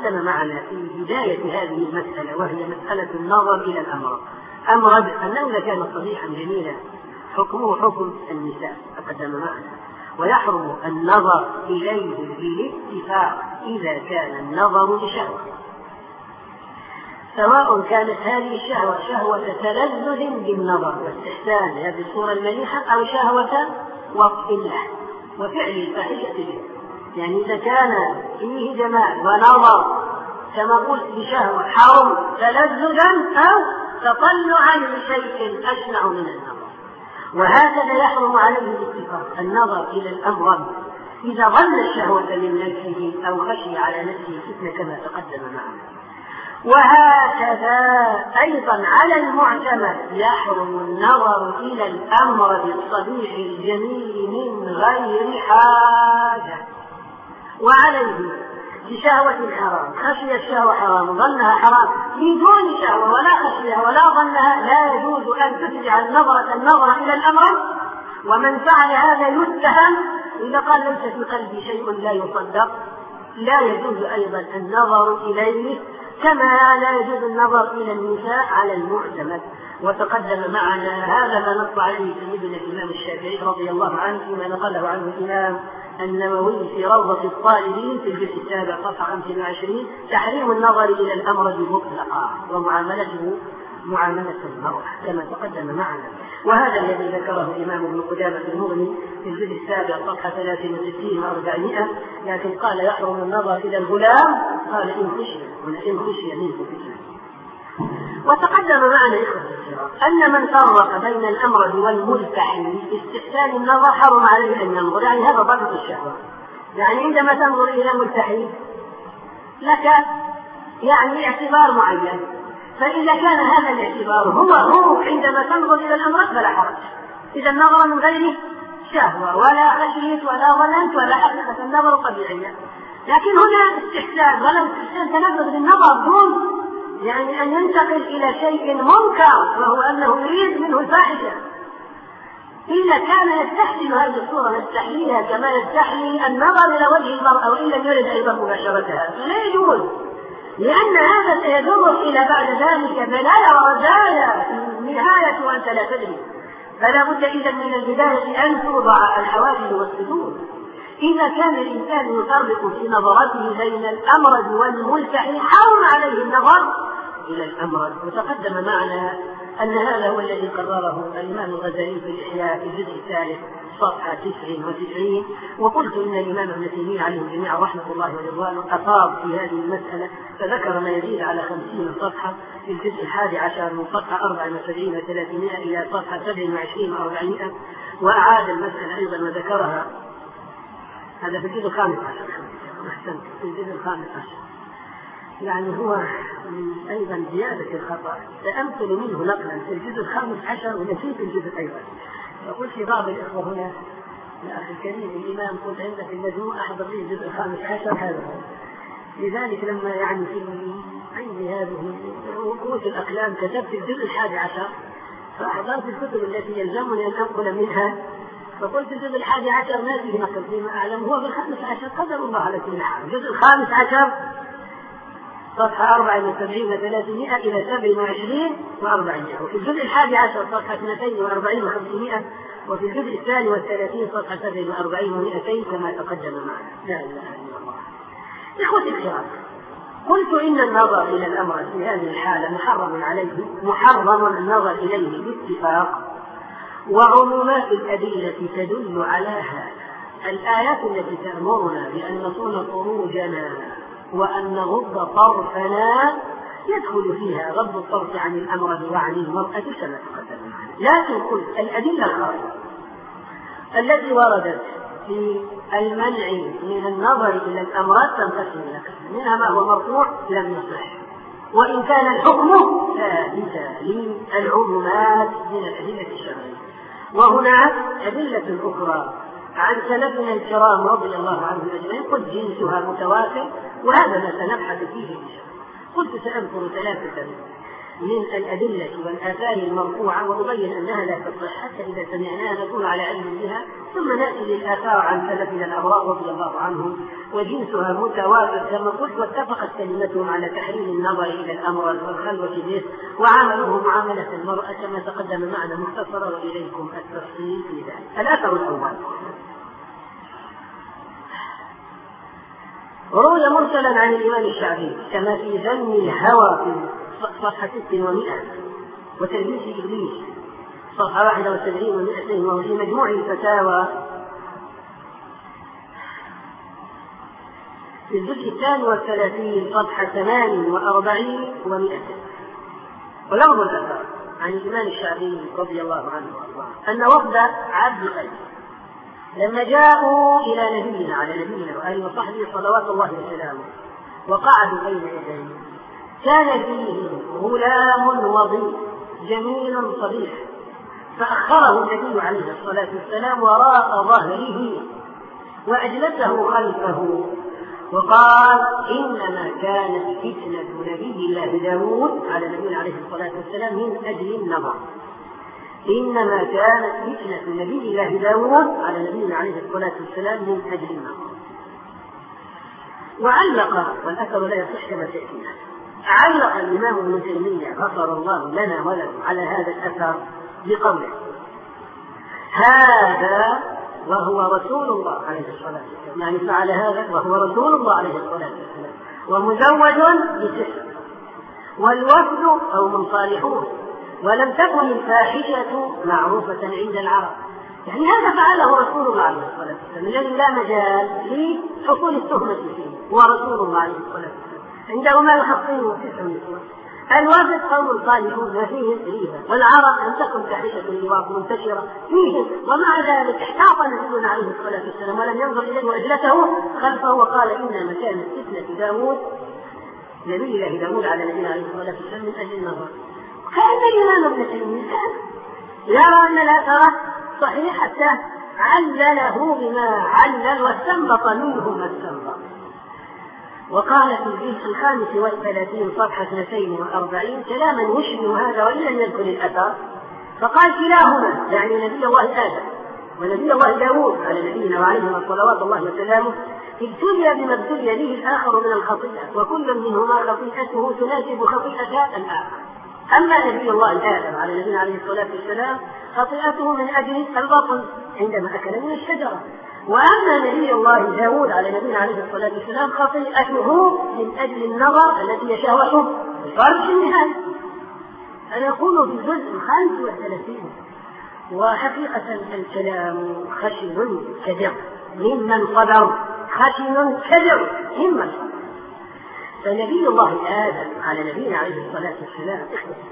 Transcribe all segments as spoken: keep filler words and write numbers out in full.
تقدم معنا في بداية هذه المسألة وهي مسألة النظر إلى الأمر أمرد أنه إذا كان صحيحا جميلا حكمه حكم النساء تقدم معنا، ويحرم النظر إليه بالاتفاق إذا كان النظر لشهوة، سواء كانت هذه الشهوة شهوة تلذذ بالنظر واستحسان هذه الصورة المليحة أو شهوة وقت الله وفعل الفاحشة به. يعني إذا كان فيه جمال ونظر كما قلت بشهوة حرم تلذذا أو تطلعا لشيء أشنع من النظر، وهكذا يحرم عليه الاتفاق النظر إلى الأمر إذا ظن الشهوة من نفسه أو خشي على نفسه فتنة كما تقدم معنا. وهكذا أيضا على المعتمد يحرم النظر إلى الأمر بالصبيح الجميل من غير حاجة، وعليه بشهوة حرام خشي الشهوة حرام ظنها حرام بدون شهوة ولا خشيها ولا ظنها لا يجوز أن تتبع النظرة النظرة إلى الأمر، ومن فعل هذا يتهم إذا قال ليس في قلبي شيء لا يصدق. لا يجوز أيضا النظر إليه كما لا يجوز النظر إلى النساء على المعتمد. وتقدم معنا هذا ما نص عليه سيدنا الإمام الشافعي رضي الله عنه فيما نقله عنه الإمام النووي في روضة الطالبين في الجزء السابع صفحة خمسة وعشرين تحريم النظر إلى الأمر مطلقا ومعاملته معاملة المرأة كما تقدم معنا. وهذا الذي ذكره الإمام ابن قدامة المغني في الجزء السابع صفحة ثلاثة وستين وأربعمائة، لكن قال يحرم النظر إلى الغلام قال إن خشي وإن خشي منه فتنة. وتقدم معنا إخوة الكرام أن من فرق بين الأمرد والملتحي باستحسان النظر حرم عليه أن ينظر، يعني هذا ضابط الشهوة. يعني عندما تنظر إلى ملتحي لك يعني اعتبار معين، فإذا كان هذا الاعتبار هو هو عندما تنظر إلى الأمرد فلا حرج، إذا النظر من غير شهوة ولا خشيت ولا ظننت ولا حقيقة النظر طبيعية. لكن هنا استحسان ولو استحسان تنفذ بالنظر دون يعني أن ينتقل إلى شيء منكر وهو أنه يريد منه الفاحشة. إذا كان يستحسن هذه الصورة يستحييها كما يستحيي النظر إلى وجه المرأة وإن لم يرد أيضا مباشرتها فلا يجوز، لأن هذا سيجر إلى بعد ذلك بلايا ورزايا نهاية وأنت لا تدري. فلا بد إذا من البداية أن توضع الحواجز والصدور. إذا كان الإنسان يفرق في نظرته بين الأمرد والملتحي حرم عليه النظر إلى الأمرد. وتقدم معنا أن هذا هو الذي قرره الإمام الغزالي في الإحياء في الجزء الثالث صفحة تسعين وتسعين. وقلت إن الإمام ابن تيمية عليه جميعا رحمة الله ورضوانه أفاض في هذه المسألة فذكر ما يزيد على خمسين صفحة في الجزء الحادي عشر من صفحة أربع وسبعين وثلاثمائة إلى صفحة سبع وعشرين وأربعمائة، وأعاد المسألة أيضا وذكرها هذا في الجزء الخامس عشر. أحسنت في الجزء الخامس عشر، يعني هو أيضا زيادة الخطأ سأمثل منه نقلا في الجزء الخامس عشر ونسيت الجزء أيضا. فقلت في بعض الإخوة هنا يا أخي الكريم الإمام قلت عندك المجموع أحضر لي الجزء الخامس عشر هذا، لذلك لما يعني في عندي هذه رؤوس الأقلام كتبت الجزء الحادي عشر فأحضرت الكتب التي يلزمني أن أنقل منها فقلت الجزء الحادي عشر ما فيه نقل فيما أعلم هو في الخامس عشر قدر الله على كل حال. الجزء الخامس عشر صفحة أربع وسبعين وثلاثمائة إلى سبع وعشرين وأربعمائة، وفي الجزء الحادي عشر صفحة اثنتين وأربعين وخمسمائة، وفي الجزء الثاني والثلاثين صفحة سبع وأربعين ومائتين كما تقدم معنا. لا إله إلا الله. إخوتي الكرام، قلت إن النظر إلى الأمر في هذه الحالة محرم عليه محرم النظر إليه باتفاق، وعمومات الأدلة تدل على هذا. الآيات التي تأمرنا بأن نصون فروجنا وأن نغض طرفنا يدخل فيها غض الطرف عن الأمر وعن المرأة كما تقدم معنا. لكن قلت الأدلة الخارجة التي وردت في المنع من النظر إلى الأمراض تنقسم إلى قسمين، منها ما هو مرفوع لم يصح، وإن كان الحكم ثابتا للعمومات من الأدلة الشرعية. وهناك أدلة أخرى عن سلفنا الكرام رضي الله عنهم أجمعين قد جنسها متوافر، وهذا ما سنبحث فيه إن شاء الله. قلت سأذكر ثلاثة من الأدلة والآثار المرفوعة وأبين أنها لا تصح حتى إذا سمعناها نكون على علم بها، ثم نأتي للآثار عن سلفنا الأبرار رضي الله عنهم وجنسها متوافق كما قلت، واتفقت كلمتهم على تحريم النظر إلى الأمر والخلوة به وعامله معاملة المرأة كما تقدم معنا مختصرا، وإليكم التفصيل في ذلك. الأثر الأول روي مرسلا عن الإمام الشعبي كما في ذم الهوى في صفحة ست ومئة، وتلبيس إبليس صفحة واحدة وسبعين ومئتين، وهو في مجموع الفتاوى في الجزء الثاني والثلاثين صفحة ثمان وأربعين ومئتين. ولفظ الأثر عن الإمام الشعبي رضي الله عنه وأرضاه أن وفد عبد قيس لما جاءوا إلى نبينا على نبينا وآله وصحبه صلوات الله وسلامه وقعدوا بين يديه، كان فيه غلام وضيء جميل صبيح، فأخره النبي عليه الصلاة والسلام وراء ظهره وأجلسه خلفه وقال: إنما كانت فتنة نبي الله داود على نبينا عليه الصلاة والسلام من أجل النظر، إنما كانت فتنة نبي الله داود على نبينا عليه الصلاة والسلام من أجل النظر. وعلق، والأثر لا يصح كما تأتينا، علق الإمام ابن تيمية غفر الله لنا ولكم على هذا الأثر بقوله: هذا وهو رسول الله عليه الصلاة والسلام، يعني فعل هذا وهو رسول الله عليه الصلاة والسلام ومزوج بسحر، والوفد أو من صالحون، ولم تكن الفاحشة معروفة عند العرب، يعني هذا فعله رسول الله عليه الصلاة والسلام الذي لا مجال لحصول التهمة فيه، ورسول الله عليه الصلاة والسلام عنده ما يحصله تسع نسوة. الوفد قوم صالحون ما فيهم ريبة، والعرب لم تكن فاحشة اللواط منتشرة فيهم، ومع ذلك احتاط نبينا عليه الصلاة والسلام ولم ينظر إليه وأجلسه خلفه وقال: إنما كانت فتنة داود نبي الله داود على نبينا عليه الصلاة والسلام من أجل النظر. كان الإمام ابن تيمية يرى أن الأثر صحيح حتى علله بما علل واستنبط منه ما استنبط. وقال في الجزء الخامس والثلاثين صفحة اثنتين وأربعين كلاما يشبه هذا وإن لم يذكر الأثر، فقال: كلاهما يعني نبي الله آدم ونبي الله داود على نبينا وعليهما صلوات الله وسلامه ابتلي بما ابتلي به الآخر من الخطيئة، وكل منهما خطيئته تناسب خطيئة الآخر. أما نبي الله آدم على نبينا عليه الصلاة والسلام خطيئته من أجل البطن عندما أكل من الشجرة، وأما نبي الله داود على نبينا عليه الصلاة والسلام خطيئته من أجل النظر التي هي شهوته الفرج النهائي. أنا أقول في الجزء الخامس والثلاثين. وحقيقة الكلام خشن كدر ممن صدر، خشن كدر ممن صدر. فنبي الله آدم على نبينا عليه الصلاة والسلام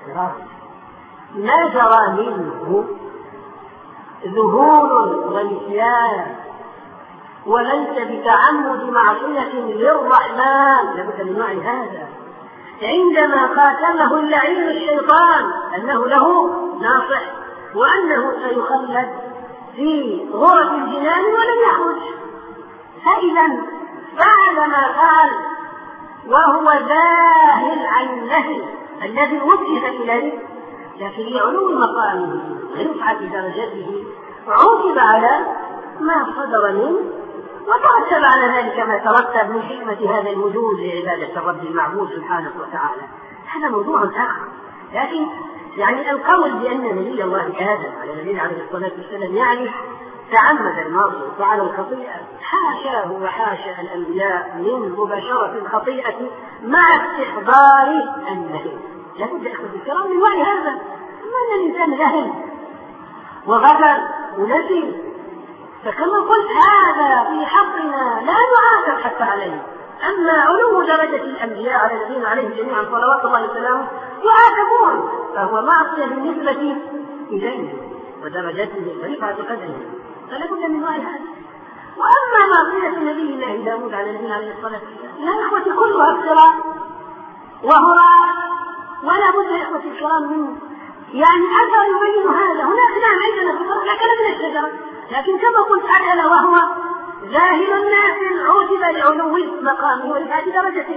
ما جرى منه ذهول ونسيان، وليس بتعمد معصية للرحمن، لابد من وعي هذا. عندما خاتمه اللعين الشيطان أنه له ناصح وأنه سيخلد في غرف الجنان ولم يخرج، فإذا فعل ما فعل وهو ذاهل عن النهي الذي وجه إليه، لكن لعلو مقامه ورفعة درجته عوقب على ما صدر منه، وترتب على ذلك ما ترتب من حكمة هذا الوجود لعبادة الرب المعبود سبحانه وتعالى. هذا موضوع آخر، لكن يعني القول بأن نبي الله آدم على نبينا عليه الصلاة والسلام يعني تعمد المعصية وفعل الخطيئة، حاشاه وحاشا الأنبياء من مباشرة الخطيئة مع استحضار النهي. لابد أخذ الكرام من وعي هذا، أما أن الإنسان جهل وغفل ونسي، فكما قلت هذا في حقنا لا نعاتب حتى عليه. أما علو درجة الأنبياء على نبينا عليه جميعا صلوات الله وسلامه يعاتبون، فهو معصية بالنسبة إليه ودرجته ورفعة قدره، فلا بد من وعي هذا. وأما معصية نبي الله داود على نبينا عليه الصلاة والسلام يا إخوتي كلها افتراء وهراء، ولا بد يا إخوتي الكرام من يعني أثر يبين هذا. هناك نعم عندنا في الأرض أكل من الشجرة، لكن كما قلت أكل وهو ذاهل الناس عوجب لعلو مقامه ورفعة درجته،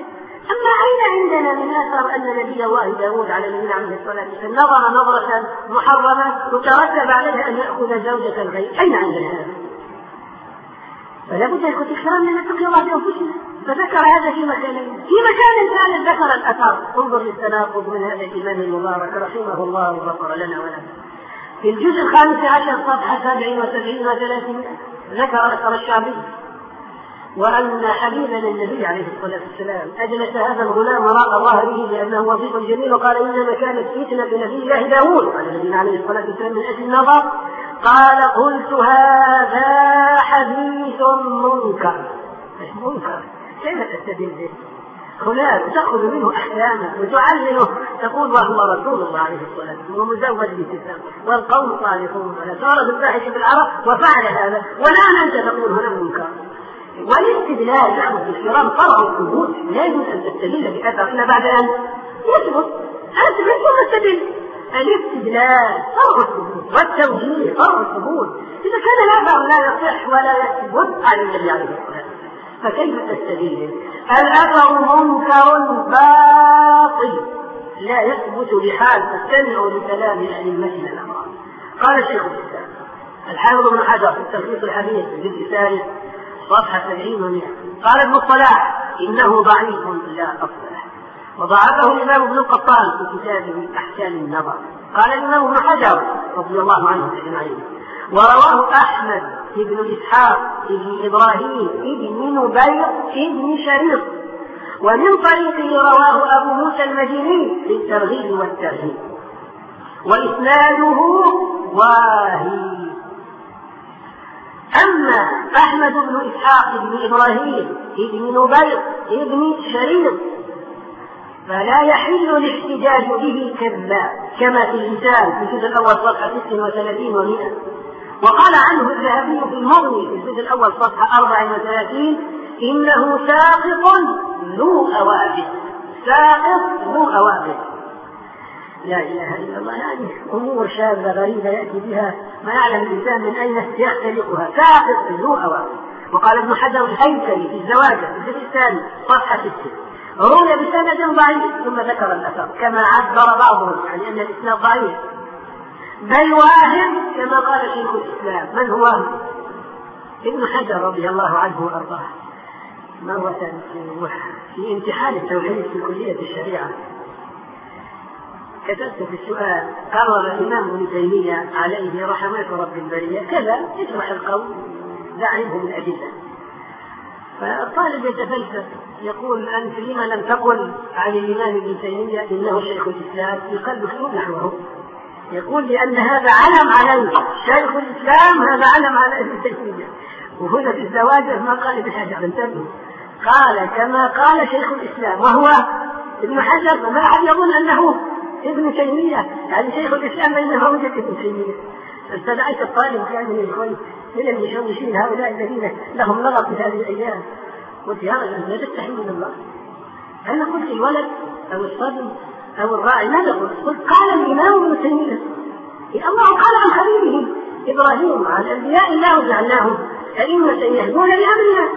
أما أين عندنا من أثر أن نبي الله داود على نبينا عليه الصلاة والسلام نظر نظرة محرمة وترتب عليها أن يأخذ زوجة الغير؟ أين عندنا هذا؟ فلا بد يكون إكرام من نتقي الله بأنفسنا. فذكر هذا في مكانين، في مكان ثالث ذكر الأثر. انظر للتناقض من هذا الإمام المبارك رحمه الله وغفر لنا ولنا. في الجزء الخامس عشر صفحة سبعين وسبعين وثلاثين ذكر أثر الشعبي وأن حبيبنا النبي عليه الصلاة والسلام أجلس هذا الغلام وراء ظهره لأنه وظيف جميل، وقال إنما كانت فتنة بنبي الله داود على نبينا عليه الصلاة والسلام من أجل النظر. قال قلت هذا حديث منكر. منكر كيف تستدل به؟ خلاف تأخذ منه أحكاما وتعلمه، تقول وهو رسول الله عليه الصلاة والسلام ومزوج بالكتاب والقوم صالحون ولا صار بالفاحش في العرب وفعل هذا، والآن أنت تقول هنا منكر. والاستدلال نحن في الكرام فرع الثبوت، لا يجوز أن تستدل بأثر إلا بعد أن يثبت. أثبت ثم استدل. الاستدلال فرع الثبوت والتوجيه فرع الثبوت. إذا كان الأثر لا يصح ولا يثبت عن النبي عليه الصلاة والسلام فكيف تستدل؟ الأثر منكر باطل لا يثبت بحال تستمع لكلام أئمتنا الأمر. قال الشيخ الإسلام الحافظ بن حجر في التلخيص الحديث في الجزء الثالث صفحة سبعين ومئة قال ابن الصلاح إنه ضعيف لا أصل له، وضعفه الإمام ابن القطان في كتابه أحكام النظر. قال الإمام ابن حجر رضي الله عنه أجمعين ورواه أحمد بن إسحاق بن إبراهيم بن نبير بن شريط، ومن طريقه رواه أبو موسى المديني في الترغيب والترهيب وإسناده واهي. أما أحمد بن إسحاق بن إبراهيم بن نبير بن شريط فلا يحل الاحتجاج به كذاب كما في اللسان في الجزء الأول صفحة ست وثلاثين ومئة. وقال عنه الذهبي في المغني في الجزء الأول صفحة أربع وثلاثين إنه ساقط ذو أوابد. ساقط ذو أوابد. لا إله إلا الله. هذه أمور شاذة غريبة يأتي بها ما يعلم الإنسان من أين يختلقها. ساقط ذو أوابد. وقال ابن حجر الهيثمي في الزواج في الجزء الثاني صفحة ستة روي بسند ضعيف ثم ذكر الأثر كما عبر بعضهم عن أن الإسناد ضعيف بل واهم كما قال شيخ الإسلام. من هو؟ ابن حجر رضي الله عنه وأرضاه مرة في امتحان التوحيد في كلية الشريعة كتبت في السؤال قرر الإمام ابن تيمية عليه رحمة رب البرية كذا يشرح القول دعمه من أدلة. فالطالب يتفلسف يقول أنت لما لم تقل عن الإمام ابن تيمية إنه شيخ الإسلام؟ يقال بكتب نحوه يقول لأن هذا علم عليه شيخ الإسلام، هذا علم على ابن تيمية. وهنا في الزواج ما قال ابن حجر انتبهوا قال كما قال شيخ الإسلام وهو ابن حجر، فما أحد يظن أنه ابن تيمية يعني شيخ الإسلام بينما وجد ابن تيمية. استدعيت الطالب كان من الإخوان من المشوشين هؤلاء الذين لهم لغط في هذه الأيام قلت يا رجل لا تستحي من الله. أنا قلت الولد أو الصبي أو الراعي ماذا قلت؟ قلت قال الإمام ابن تيمية الله قال عن حبيبه إبراهيم عن أنبياء الله جعلناهم أئمة يهدون بأمرنا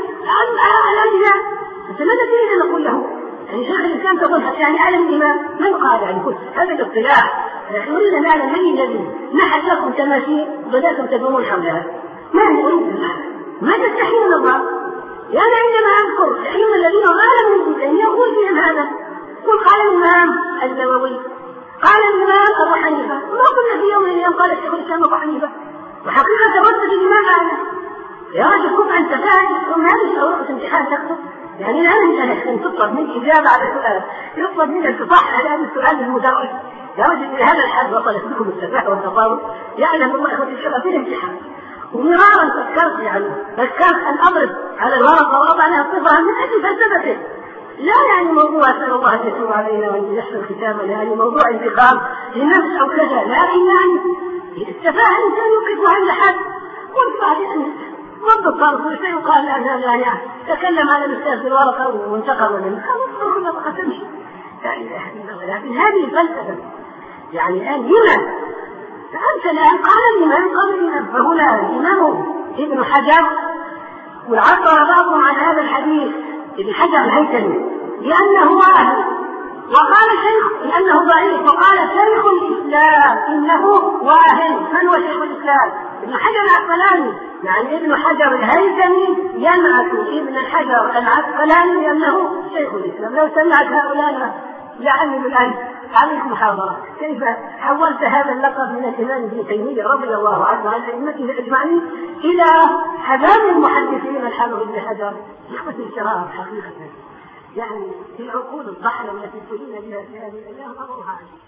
عن الأنبياء. أنت ماذا تريد أن نقول له؟ يعني شيخ الإسلام تقول يعني على الإمام من قال يعني قلت هذا الاصطلاح لكن نريد أن نعلم من الذي نحت لكم تماثيل وبدأتم تدورون حولها. ما نريد ما تستحي من الله. يعني عندما أذكر الأئمة الذين قالوا من تيمية يقول فيهم هذا قل قال الإمام النووي قال الإمام أبو حنيفة وما قلنا في يوم من الأيام قال الشيخ الإسلام أبو حنيفة وحقيقة ردت الإمام أعلى. يا رجل كف أنت فاهم ثم هذه أوراق امتحان تكتب يعني الآن أنت تطلب منك إجابة على سؤال يطلب منك تصحح هذا السؤال المدرس. يا رجل إلى هذا الحد وصلت بكم التفاهة والتفاوض يعلم الله إخوة الشباب في الامتحان. ومرارا فكرت يعني فكرت أن أضرب على الورقة وأضع لها صفها من أجل فلسفته لا يعني موضوع أسأل الله أن يتوب علينا وأن يحسن ختامنا يعني موضوع انتقام لنفس أو كذا لكن يعني التفاهة الإنسان يوقفها عند حد. قلت بعدين ضد الطرف شيء قال لا لا يعني تكلم على الأستاذ في الورقة وانتقم منه خلاص ما بقى تمشي. لا إله إلا الله. لكن هذه الفلسفة يعني الآن لما فأنت الآن قال الإمام قال الإمام فهنا الإمام ابن حجر وعبر بعضهم عن هذا الحديث ابن حجر الهيثمي لأنه واهن، وقال شيخ لأنه ضعيف، وقال شيخ الإسلام إنه واهن. من هو شيخ الإسلام؟ ابن حجر العسقلاني. يعني ابن حجر الهيثمي ينعت ابن حجر العسقلاني لأنه شيخ الإسلام. لو سمعت هؤلاء لعلم الآن عليك محاضرة كيف حولت هذا اللقب من الإمام ابن تيمية رضي الله عنه عن أئمته أجمعين إلى حمام المحدثين الحافظ ابن حجر. إخوة الكرام، حقيقة يعني في العقول الضحلة التي تريد بها في هذه الأيام أمرها عليه.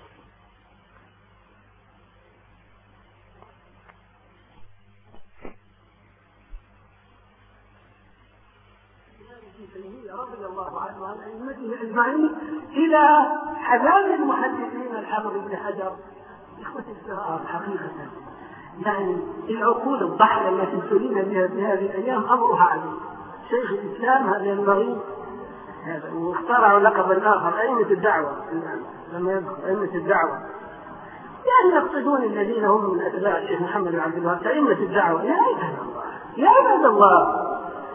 رضي الله عنه عن أئمته أجمعين إلى حمام المحدثين الحافظ ابن حجر. إخوة الكرام، حقيقة يعني في العقول الضحلة التي تريد بها في هذه الأيام أمرها عليه. شيخ الإسلام هذا ينبغي هذا، واخترعوا لقبا آخر أئمة الدعوة. لما يذكر أئمة الدعوة يعني يقصدون الذين هم من أتباع الشيخ محمد بن عبد الوهاب أئمة الدعوة. يا عباد الله، يا عباد الله،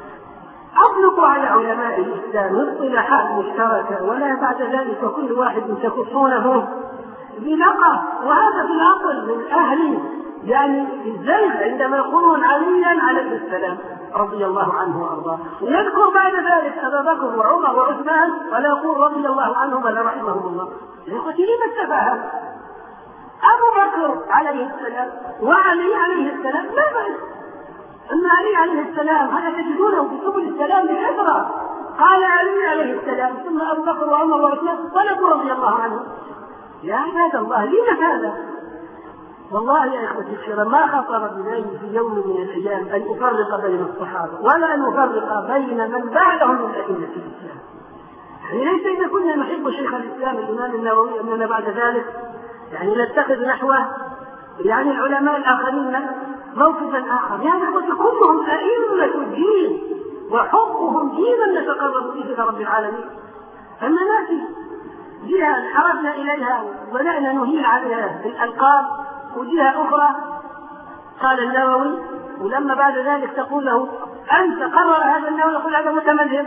أطلقوا على علماء الإسلام اصطلاحات مشتركة، ولا بعد ذلك كل واحد تخصونه بلقب. وهذا في الأصل من أهل يعني الزيغ عندما يقولون عليا عليه السلام رضي الله عنه وأرضاه، ويذكر بعد ذلك أبا بكر وعمر وعثمان ولا يقول رضي الله عنهم ولا رحمهم الله. يقول لما التفاهم؟ أبو بكر عليه السلام وعلي عليه السلام لا بأس. أما علي عليه السلام هذا تجدونه في سبل السلام بكثرة. قال علي عليه السلام ثم أبو بكر وعمر وعثمان طلبوا رضي الله عنهم. يا عباد الله، لما هذا؟ والله يا إخوتي الكرام ما خطر بذلك في يوم من الأيام أن أفرق بين الصحابة ولا أن أفرق بين من بعدهم من أئمة الإسلام. يعني ليس إذا كنا نحب شيخ الإسلام الإمام النووي أننا بعد ذلك يعني نتخذ نحوه يعني العلماء الآخرين موقفا آخر. يعني إخوتي كلهم أئمة الدين وحبهم دينا نتقرب به إلى رب العالمين. أما نأتي جهة انحرفنا إليها وبدأنا نهيل عليها بالألقاب، وجهة أخرى قال النووي، ولما بعد ذلك تقول له أنت قرر هذا النووي يقول هذا متمذهب،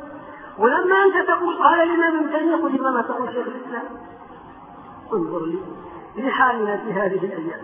ولما أنت تقول قال الإمام ابن تيمية يقول لما تقول شيخ الإسلام. انظر لي لحالنا في هذه الأيام.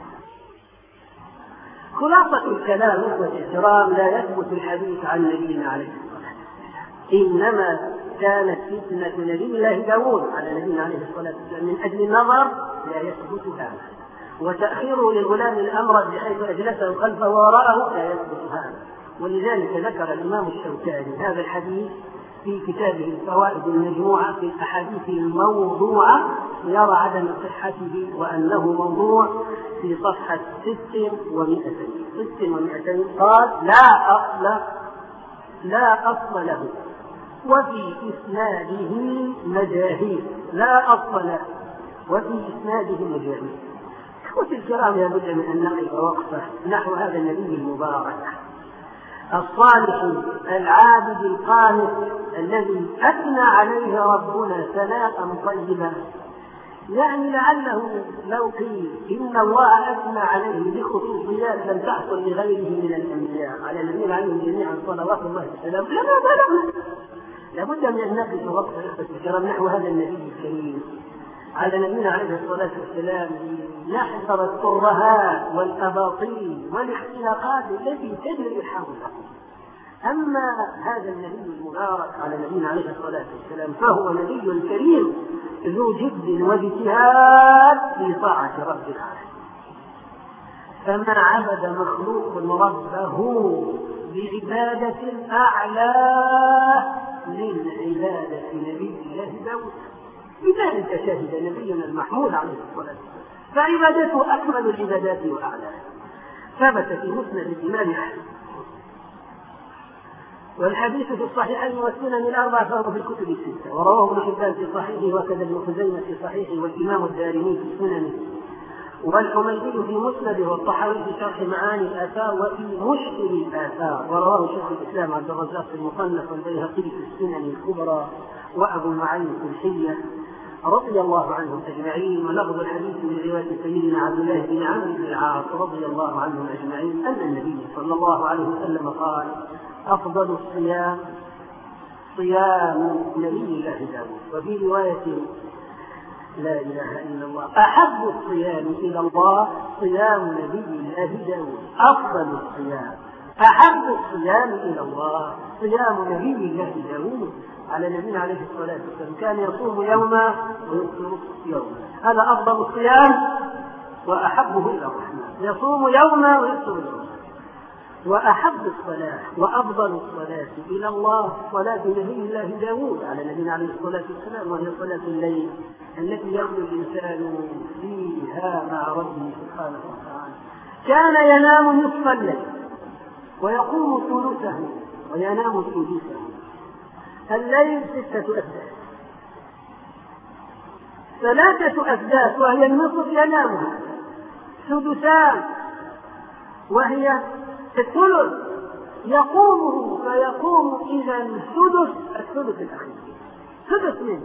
خلاصة الكلام إخوة الكرام، لا يثبت الحديث عن نبينا عليه الصلاة والسلام، إنما كانت فتنة نبي الله داود على نبينا عليه الصلاة والسلام من أجل النظر لا يثبت هذا، وتأخيره للغلام الأمرد بحيث أجلسه خلفه وراءه لا يثبت هذا. ولذلك ذكر الإمام الشوكاني هذا الحديث في كتابه الفوائد المجموعة في الأحاديث الموضوعة، يرى عدم صحته وأنه موضوع في صفحة ست ومئتين ست ومئتين قال لا أصل لا أصل له وفي إسناده مجاهيل. لا أصل له وفي إسناده مجاهيل. إخوتي الكرام، لابد من أن نقف وقفة نحو هذا النبي المبارك الصالح العابد القانت الذي أثنى عليه ربنا ثناء طيبا. يعني لعله لو قيل إن الله أثنى عليه بخصوصيات لم تحصل لغيره من الأنبياء على الذين عليهم جميعا صلوات الله وسلامه لما بلغنا. لابد من أن نقف وقفة إخوة الكرام نحو هذا النبي الكريم على نبينا عليه الصلاة والسلام نحذر الترهات والأباطيل والاختلاقات التي تجري حوله. أما هذا النبي المبارك على نبينا عليه الصلاة والسلام فهو نبي كريم ذو جد واجتهاد في طاعة رب العالمين. فما عبد مخلوق ربه بعبادة أعلى من عبادة نبي الله داود. بذلك شهد نبينا المحمود عليه الصلاة والسلام فعبادته أكمل العبادات وأعلاها. ثبت في مسند الإمام أحمد، والحديث في الصحيحين والسنن الأربعة فهو في الكتب الستة، ورواه ابن حبان في صحيحه وكذا ابن خزيمة في صحيحه والإمام الدارمي في سننه والحميدي في مسنده والطحاوي في شرح معاني الآثار وفي مشكل الآثار، ورواه شيخ الإسلام عبد الرزاق في المصنف والبيهقي في السنن الكبرى وأبو معين في الحلية رضي الله عنهم أجمعين. ولفظ الحديث من رواية سيدنا عبد الله بن عمرو بن العاص رضي الله عنهم أجمعين أن النبي صلى الله عليه وسلم قال: أفضل الصيام صيام نبي وفي رواية لا إله إلا الله أحب الصيام إلى الله صيام نبي الله داود. أفضل الصيام أحب الصيام إلى الله صيام نبي الله داود على نبينا عليه الصلاة والسلام، كان يصوم يوما ويفطر يوما، هذا أفضل الصيام وأحبه إلى الرحمن، يصوم يوما ويفطر يوما. وأحب الصلاة وأفضل الصلاة إلى الله صلاة نبي الله داود على نبينا عليه الصلاة والسلام، وهي صلاة الليل التي يخلو الإنسان فيها مع ربه سبحانه وتعالى. كان ينام نصف الليل ويقوم ثلثه وينام ثلثه. الليل ستة أسداس، ثلاثة أسداس وهي النصف ينامها، سدسان وهي الثلث يقومه، فيقوم إلى السدس الثلث الأخير، سدس منه،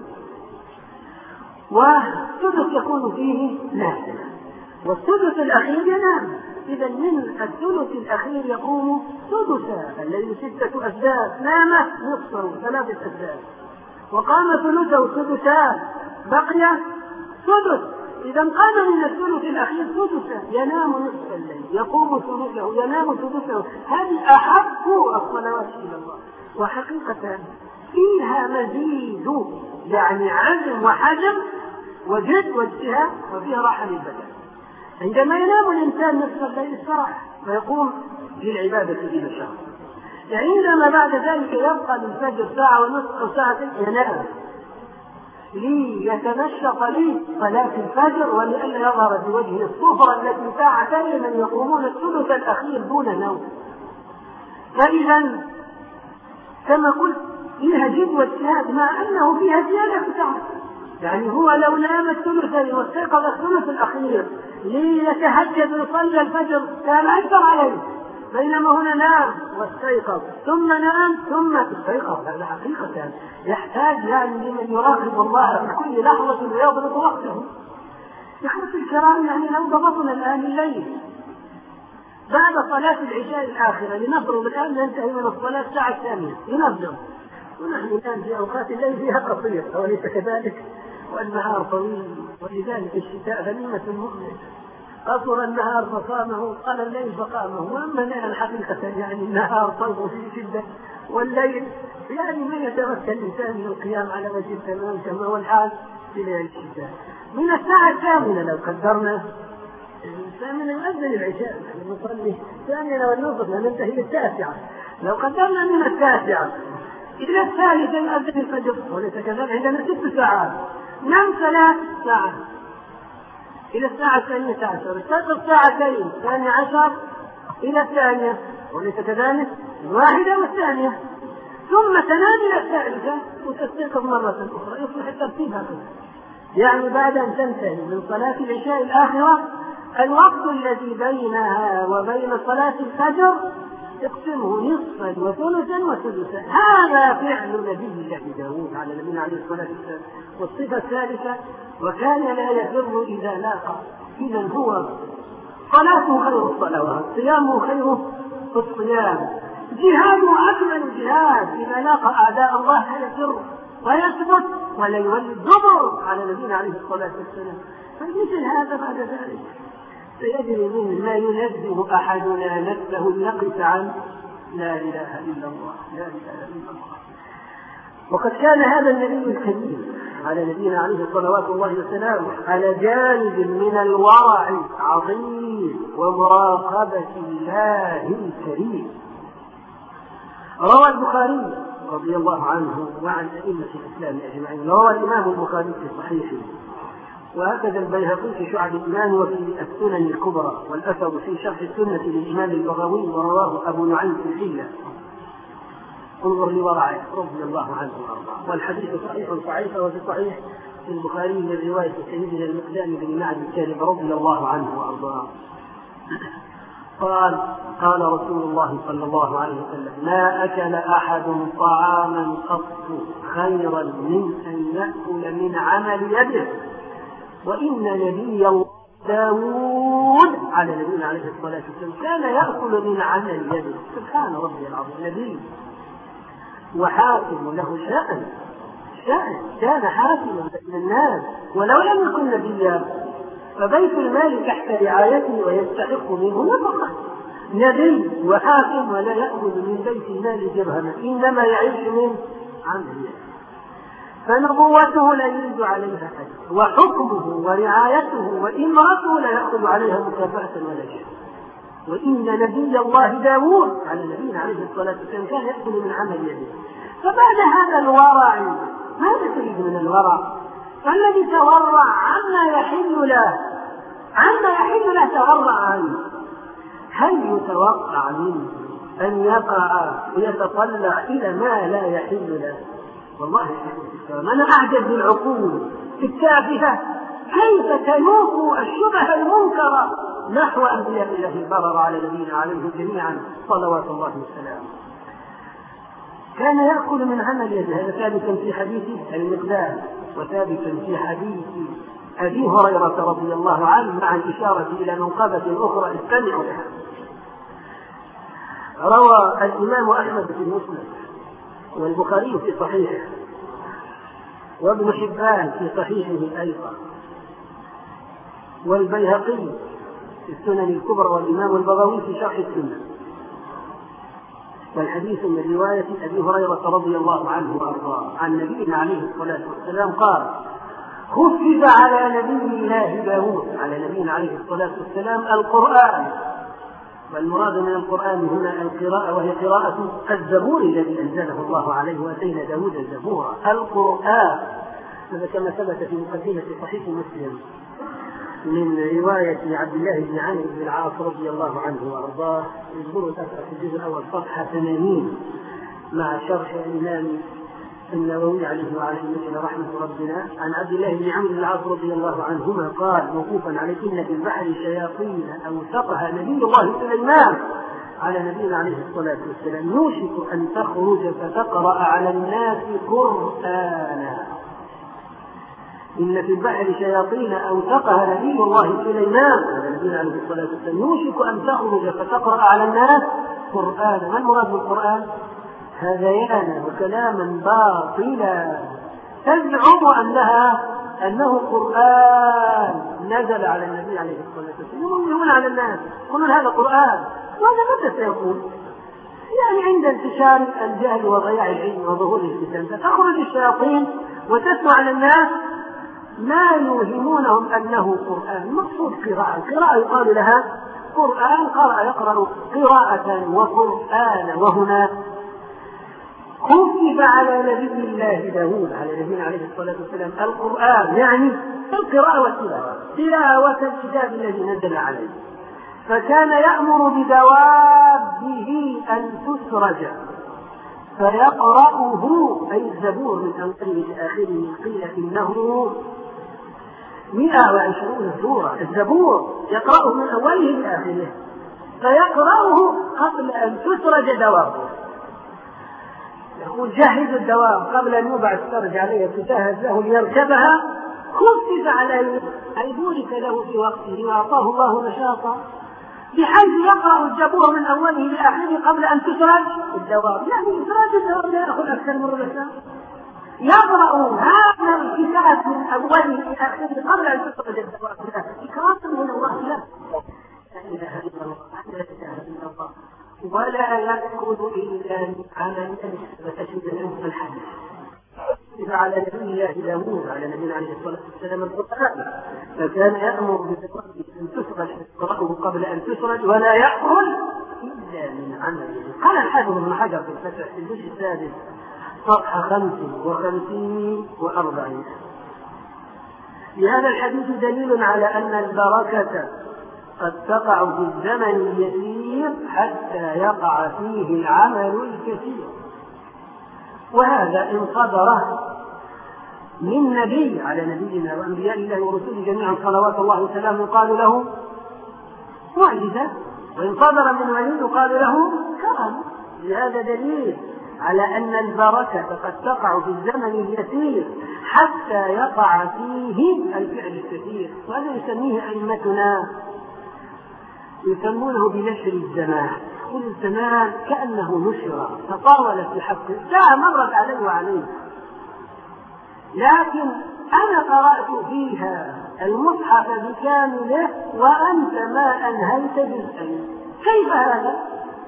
والسدس يكون فيه نافلة، والسدس الأخير ينام. إذا من الثلث الأخير يقوم سدسا، الليل ستة أسداس، نام نصفه ثلاثة أسداس، وقام ثلثه سدسان، بقي سدس. إذا قام من الثلث الأخير سدسا، ينام نصف الليل، يقوم ثلثه، ينام ثلثه. هذه أحب الصلوات إلى الله، وحقيقة فيها مزيد يعني عزم وحجم وجد واجتهاد، وفيها راحة للبدن. عندما ينام الإنسان نصف الليل استراح ويقوم للعبادة إلى الشهر، عندما بعد ذلك يبقى للفجر ساعة ونصف أو ساعتين ينام ليتنشط لي صلاة الفجر، ولئلا يظهر في وجهه الصفرة التي ساعتين من يقومون الثلث الأخير دون نوم. فإذا كما قلت فيها جد واجتهاد، مع أنه فيها زيادة ساعة، يعني هو لو نام الثلثين واستيقظ الثلث الأخير ليتهجد ويصلي الفجر كان أكثر عليه، بينما هنا نام واستيقظ ثم نام ثم استيقظ. هذا حقيقة يحتاج يعني لمن يراقب الله في كل لحظة ويضبط وقته. إخوتي الكرام، يعني لو ضبطنا الآن الليل بعد صلاة العشاء الآخرة، لنفرض الآن ننتهي من الصلاة الساعة الثانية لنفرض، ونحن الآن في أوقات الليل فيها قصير أوليس كذلك؟ والنهار طويل، ولذلك الشتاء غنيمة مؤمن، قصر النهار فصامه، قال الليل فقامه. وأما الليل حقيقة يعني النهار طوله في شدة، والليل يعني ما يتمكن الإنسان من القيام على وجه التمام كما هو الحال في ليل الشتاء. من الساعة الثامنة لو قدرنا الثامنة يؤذن العشاء، نصلي الثامنة والنصف ننتهي للتاسعة، لو قدرنا من التاسعة إلى الثالثة يؤذن الفجر، وليس كذلك عندنا ست ساعات، نم ثلاث ساعات إلى الساعة الثانية عشر، استيقظ ساعتين الثانية عشر إلى الثانية، وليس كذلك الواحدة والثانية، ثم تنام إلى الثالثة وتستيقظ مرة أخرى، يصبح الترتيب هكذا. يعني بعد أن تنتهي من صلاة العشاء الآخرة الوقت الذي بينها وبين صلاة الفجر اقسمه نصفا وثلثا وسدسا. هذا فعل نبي الله داود على نبينا عليه الصلاة والسلام. والصفة الثالثة وكان لا يفر إذا لاقى. إذا هو صلاته خير الصلوات، صيامه خير الصيام، جهاده أكمل جهاد، إذا لاقى أعداء الله لا يفر ويثبت ولا يولي الدبر على نبينا عليه الصلاة والسلام. فمثل هذا بعد ذلك سيجري منه ما ينزه أحدنا نفسه لنقف عن لا إله إلا الله، لا إله إلا الله. وقد كان هذا النبي الكريم على نبينا عليه الصلوات الله وسلامه على جانب من الورع عظيم ومراقبة الله الكريم. روى البخاري رضي الله عنه وعن أئمة الإسلام أجمعين، روى الإمام البخاري في صحيحه، وهكذا البيهقي في شعب الإيمان وفي السنن الكبرى، والأثر في شرح السنة للإمام البغوي، ورواه أبو نعيم في الحلة. انظر لورعه رضي الله عنه وارضاه. والحديث صحيح صحيح وفي صحيح البخاري من رواية سيدنا المقدام بن معد الكاذب رضي الله عنه وارضاه قال: قال رسول الله صلى الله عليه وسلم: ما أكل أحد طعاما قط خيرا من أن يأكل من عمل يده، وإن نبي الله داود على نبينا عليه الصلاة والسلام كان يأكل من عمل يده. سبحان ربي العظيم، نبي وحاكم له شأن كان كان حاكما بين الناس ولو لم يكن نبيا فبيت المال تحت رعايته ويستحق منه نفقة. نبي وحاكم ولا يأخذ من بيت المال درهما، إنما يعيش من عمله، فنبوته لا يريد عليها حد، وحكمه ورعايته وإمرته لا يأخذ عليها مكافأة ولا شيء. وإن نبي الله داود على نبينا عليه الصلاة والسلام كان يأكل من عمل يده. فبعد هذا الورع ماذا تريد من الورع؟ فالذي تورع عما يحل له عما يحل له تورع عنه. هل يتوقع منه أن يقع ويتطلع إلى ما لا يحل له؟ والله أنا أعجب بالعقول التافهة كيف تنوق الشبه المنكرة نحو أنبياء الله البرر على نبينا عليهم جميعا صلوات الله وسلامه. كان يأكل من عمل يده، هذا ثابتا في حديث المقداد وثابتا في حديث أبي هريرة رضي الله عنه مع الإشارة إلى منقبة أخرى استمعوا لها. روى الإمام أحمد في المسند والبخاري في صحيحه وابن حبان في صحيحه أيضا والبيهقي في السنن الكبرى والإمام البغوي في شرح السنة، والحديث من رواية أبي هريرة رضي الله عنه وأرضاه عن نبينا عليه الصلاة والسلام قال: خفف على نبي الله داود على نبينا عليه الصلاة والسلام القرآن. والمراد من القرآن هنا القراءة، وهي قراءة الزبور الذي أنزله الله عليه وآتينا داود الزبور. القرآن هذا كما ثبت في مقدمة صحيح مسلم من رواية عبد الله بن عمرو بن العاص رضي الله عنه وأرضاه، يذكر الأثر في الجزء الأول صفحة ثمانين مع شرح الإمام النووي عليه وعلى مثل رحمة ربنا، عن عبد الله بن عمرو بن العاص رضي الله عنهما قال موقوفا عليه: إن في البحر شياطين أوثقها نبي الله سليمان على نبينا عليه الصلاة والسلام يوشك أن تخرج فتقرأ على الناس قرآنا. إن في البحر شياطين أوثقها نبي الله سليمان على نبينا عليه الصلاة والسلام يوشك أن تخرج فتقرأ على الناس قرآنا. ما المراد بالقرآن؟ هذيانا وكلاما باطلا تزعم أنها أنه قرآن نزل على النبي عليه الصلاة والسلام، يقولون على الناس يقولون هذا قرآن، وهذا متى سيكون؟ يعني عند انتشار الجهل وضياع العلم وظهور الفتن تخرج الشياطين وتتلو على الناس ما يوهمونهم أنه قرآن. مقصود قراءة، قراءة يقال لها قرآن، قرأ يقرأ قراءة وقرآن. وهنا خفف على نبي الله داود على نبينا عليه الصلاة والسلام القرآن، يعني القراءة والتلاوة، تلاوة الكتاب الذي نزل عليه. فكان يأمر بدوابه أن تسرج فيقرأه، أي الزبور من أوله لآخره، قيل إنه مئة وعشرون سورة الزبور يقرأه من أوله لآخره، فيقرأه قبل أن تسرج دوابه. يقول: جهز الدواب قبل أن يوضع السرج عليه تجهز له ليركبها. خفف عليه أي بورك له في وقته وأعطاه الله نشاطا بحيث يقرأ الزبور من أوله لآخره قبل أن تسرج الدواب. يعني إسراج الدواب لا يأخذ أكثر من ربع ساعة. يقرأ هذا الكتاب من أوله لآخره قبل أن تسرج الدواب إكراما من الله له. لا إله إلا الله، لا إله إلا الله. ولا يأكل إلا من عمل فتجد منه الحديث. إذا على نبي الله داود على نبينا عليه الصلاة والسلام القرآن، فكان يأمر بالقرآن أن تسرج تقرأه قبل أن تسرج، ولا يأكل إلا من عمله. قال الحافظ ابن حجر في الفتح في الجزء السادس صفحة خمس وخمسين وأربعين: لهذا الحديث دليل على أن البركة قد تقع في الزمن اليسير حتى يقع فيه العمل الكثير. وهذا إن صدر من نبي على نبينا وأنبياء الله ورسوله جميعا صلوات الله وسلامه قالوا له معجزة، وإن صدر من ولي قالوا له كرم. لهذا دليل على أن البركة قد تقع في الزمن اليسير حتى يقع فيه الفعل الكثير. وهذا يسميه أئمتنا يسمونه بنشر الزمان. كل الزمان كأنه نشر تطاولت في حقه، ساعة مرت عليه وعليه لكن أنا قرأت فيها المصحف بكامله وأنت ما أنهيت جزءا، كيف هذا؟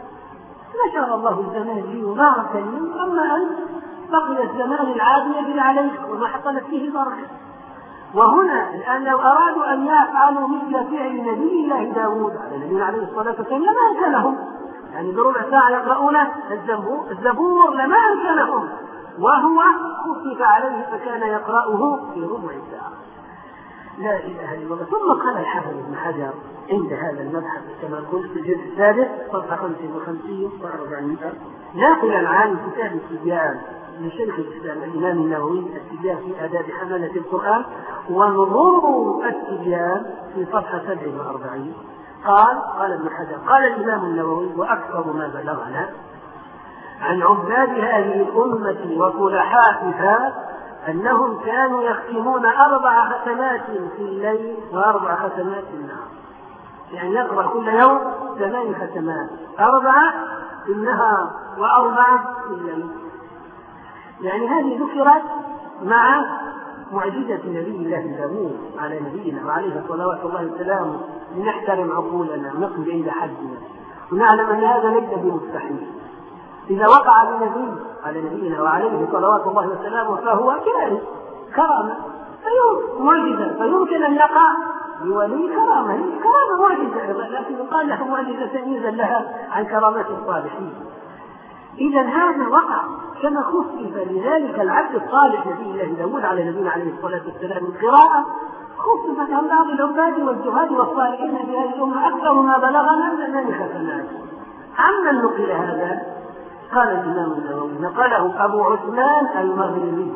نشر الله الزمان لي وبارك لي، أما أنت بقي الزمان العادي يجري عليك وما حصلت فيه بركة. وهنا الآن لو أرادوا أن يفعلوا مثل فعل نبي الله داود على النبي عليه الصلاة والسلام لما أمكنهم، يعني بربع ساعة يقرؤون الزبور, الزبور لما أمكنهم، وهو خفف عليه فكان يقرأه في ربع ساعة. لا إله إلا الله. ثم قال الحافظ ابن حجر عند هذا المبحث كما قلت في الجزء السادس صفحة خمسة وخمسين وأربعمائة ناقلا عن كتاب التبيان لشيخ الإسلام الإمام النووي التبيان في آداب حملة القرآن، ونظر التبيان في صفحة سبع وأربعين قال قال ابن حجر قال الإمام النووي: وأكثر ما بلغنا عن عباد هذه الأمة وصلحائها أنهم كانوا يختمون أربع ختمات في الليل وأربع ختمات في النهار، يعني يقرأ كل يوم ثمان ختمات، أربعة في النهار وأربعة في الليل. يعني هذه ذكرت مع معجزة نبي الله داوود على نبينا وعليه صلوات الله وسلامه، لنحترم عقولنا ونقف عند حدنا ونعلم أن هذا ليس بمستحيل. إذا وقع لنبي على نبينا وعليه صلوات الله وسلامه فهو كارثة كرامة معجزة، فيمكن أن يقع لولي كرامة كرامة معجزة، لكن يقال له معجزة تمييزا لها عن كرامات الصالحين. إذا هذا وقع كما خفف لذلك العبد الصالح نبي الله داود على نبينا عليه الصلاة والسلام القراءة، خففت عن بعض العباد والزهاد والصالحين في هذه الأمة أكثر ما بلغنا ثمان ختمات. عمن نقل هذا؟ قال الإمام النووي: نقله أبو عثمان المغربي،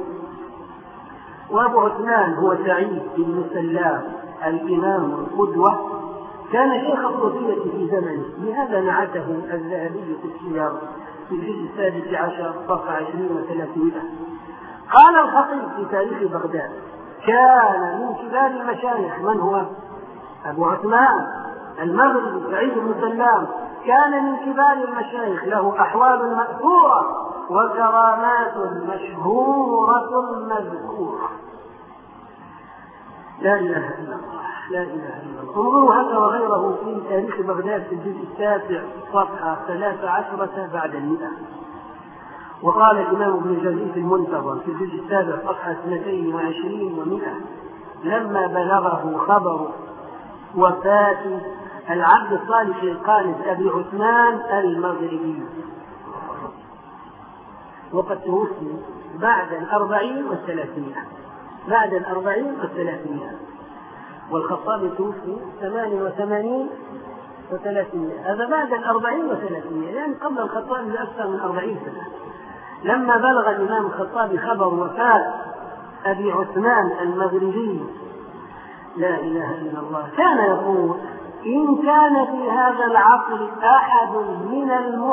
وأبو عثمان هو سعيد بن سلام الإمام القدوة، كان شيخ الصوفية في زمنه، لهذا نعته الذهبي في السير في الجزء السادس عشر صفحة عشرين وثلاثمائة. قال الخطيب في تاريخ بغداد: كان من كبار المشايخ. من هو؟ أبو عثمان المغربي سعيد بن سلام، كان من كبار المشايخ، له أحوال مأثورة وكرامات مشهورة مذكورة. لا إله إلا الله، لا إله إلا الله. انظروا هذا وغيره في تاريخ بغداد في الجزء التاسع صفحة ثلاث عشرة بعد المئة. وقال الإمام ابن الجوزي في المنتظر في الجزء السابع صفحة اثنتين وعشرين ومئة: لما بلغه خبر وفاة العبد الصالح القانت أبي عثمان المغربي، وقد توفي بعد الأربعين والثلاثمائة، بعد الأربعين والثلاثمائة، والخطابي توفي ثمانية وثمانين وثلاثمائة، هذا بعد الأربعين وثلاثمائة، يعني قبل الخطابي بأكثر من أربعين سنة. لما بلغ الإمام الخطابي خبر وفاة أبي عثمان المغربي، لا إله إلا الله، كان يقول: إن كان في هذا العصر أحد من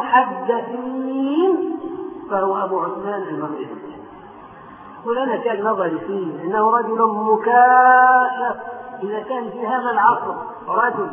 المحدثين فهو أبو عثمان المغربي. ولنا كان نظري فيه إنه رجل مكاشف، إذا كان في هذا العصر رجل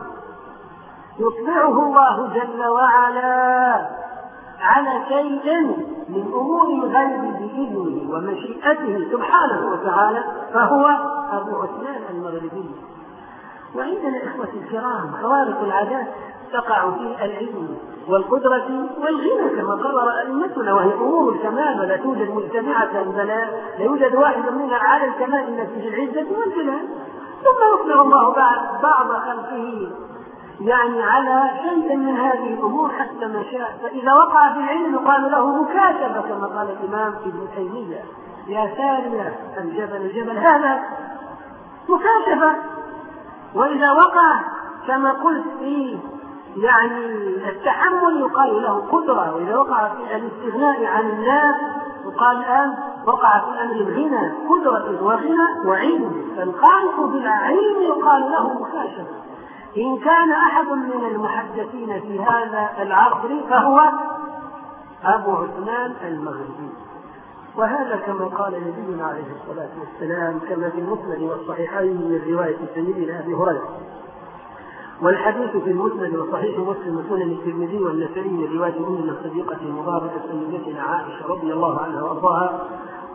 يطلعه الله جل وعلا على شيء من أمور الغيب بإذنه ومشيئته سبحانه وتعالى فهو أبو عثمان المغربي. وعندنا إخوة الكرام خوارق العادات تقع في العلم والقدرة والغنى كما قرر أئمتنا، وهي أمور الكمال، ولا توجد مجتمعة بل لا يوجد واحد منها على الكمال نتيجة العزة والجلال. ثم يطلع الله بعد بعض خلقه يعني على شيء من هذه الأمور حتى ما شاء، فإذا وقع في العلم يقال له مكاشفة كما قال الإمام ابن تيمية: يا سارية الجبل الجبل هذا مكاشفة. وإذا وقع كما قلت في يعني التحمل يقال له قدرة، وإذا وقع في الاستغناء عن الناس يقال الآن وقع في أمر الغنى قدرة وغنى وعلم، فالخالق بالعلم يقال له مكاشفة. إن كان أحد من المحدثين في هذا العصر فهو أبو عثمان المغربي. وهذا كما قال نبينا عليه الصلاة والسلام كما في المسند والصحيحين من رواية سيدنا أبي هريرة، والحديث في المسند وصحيح مسلم وسنن الترمذي والنسائي من رواية أمنا الصديقة المباركة سيدتنا عائشة رضي الله عنها وأرضاها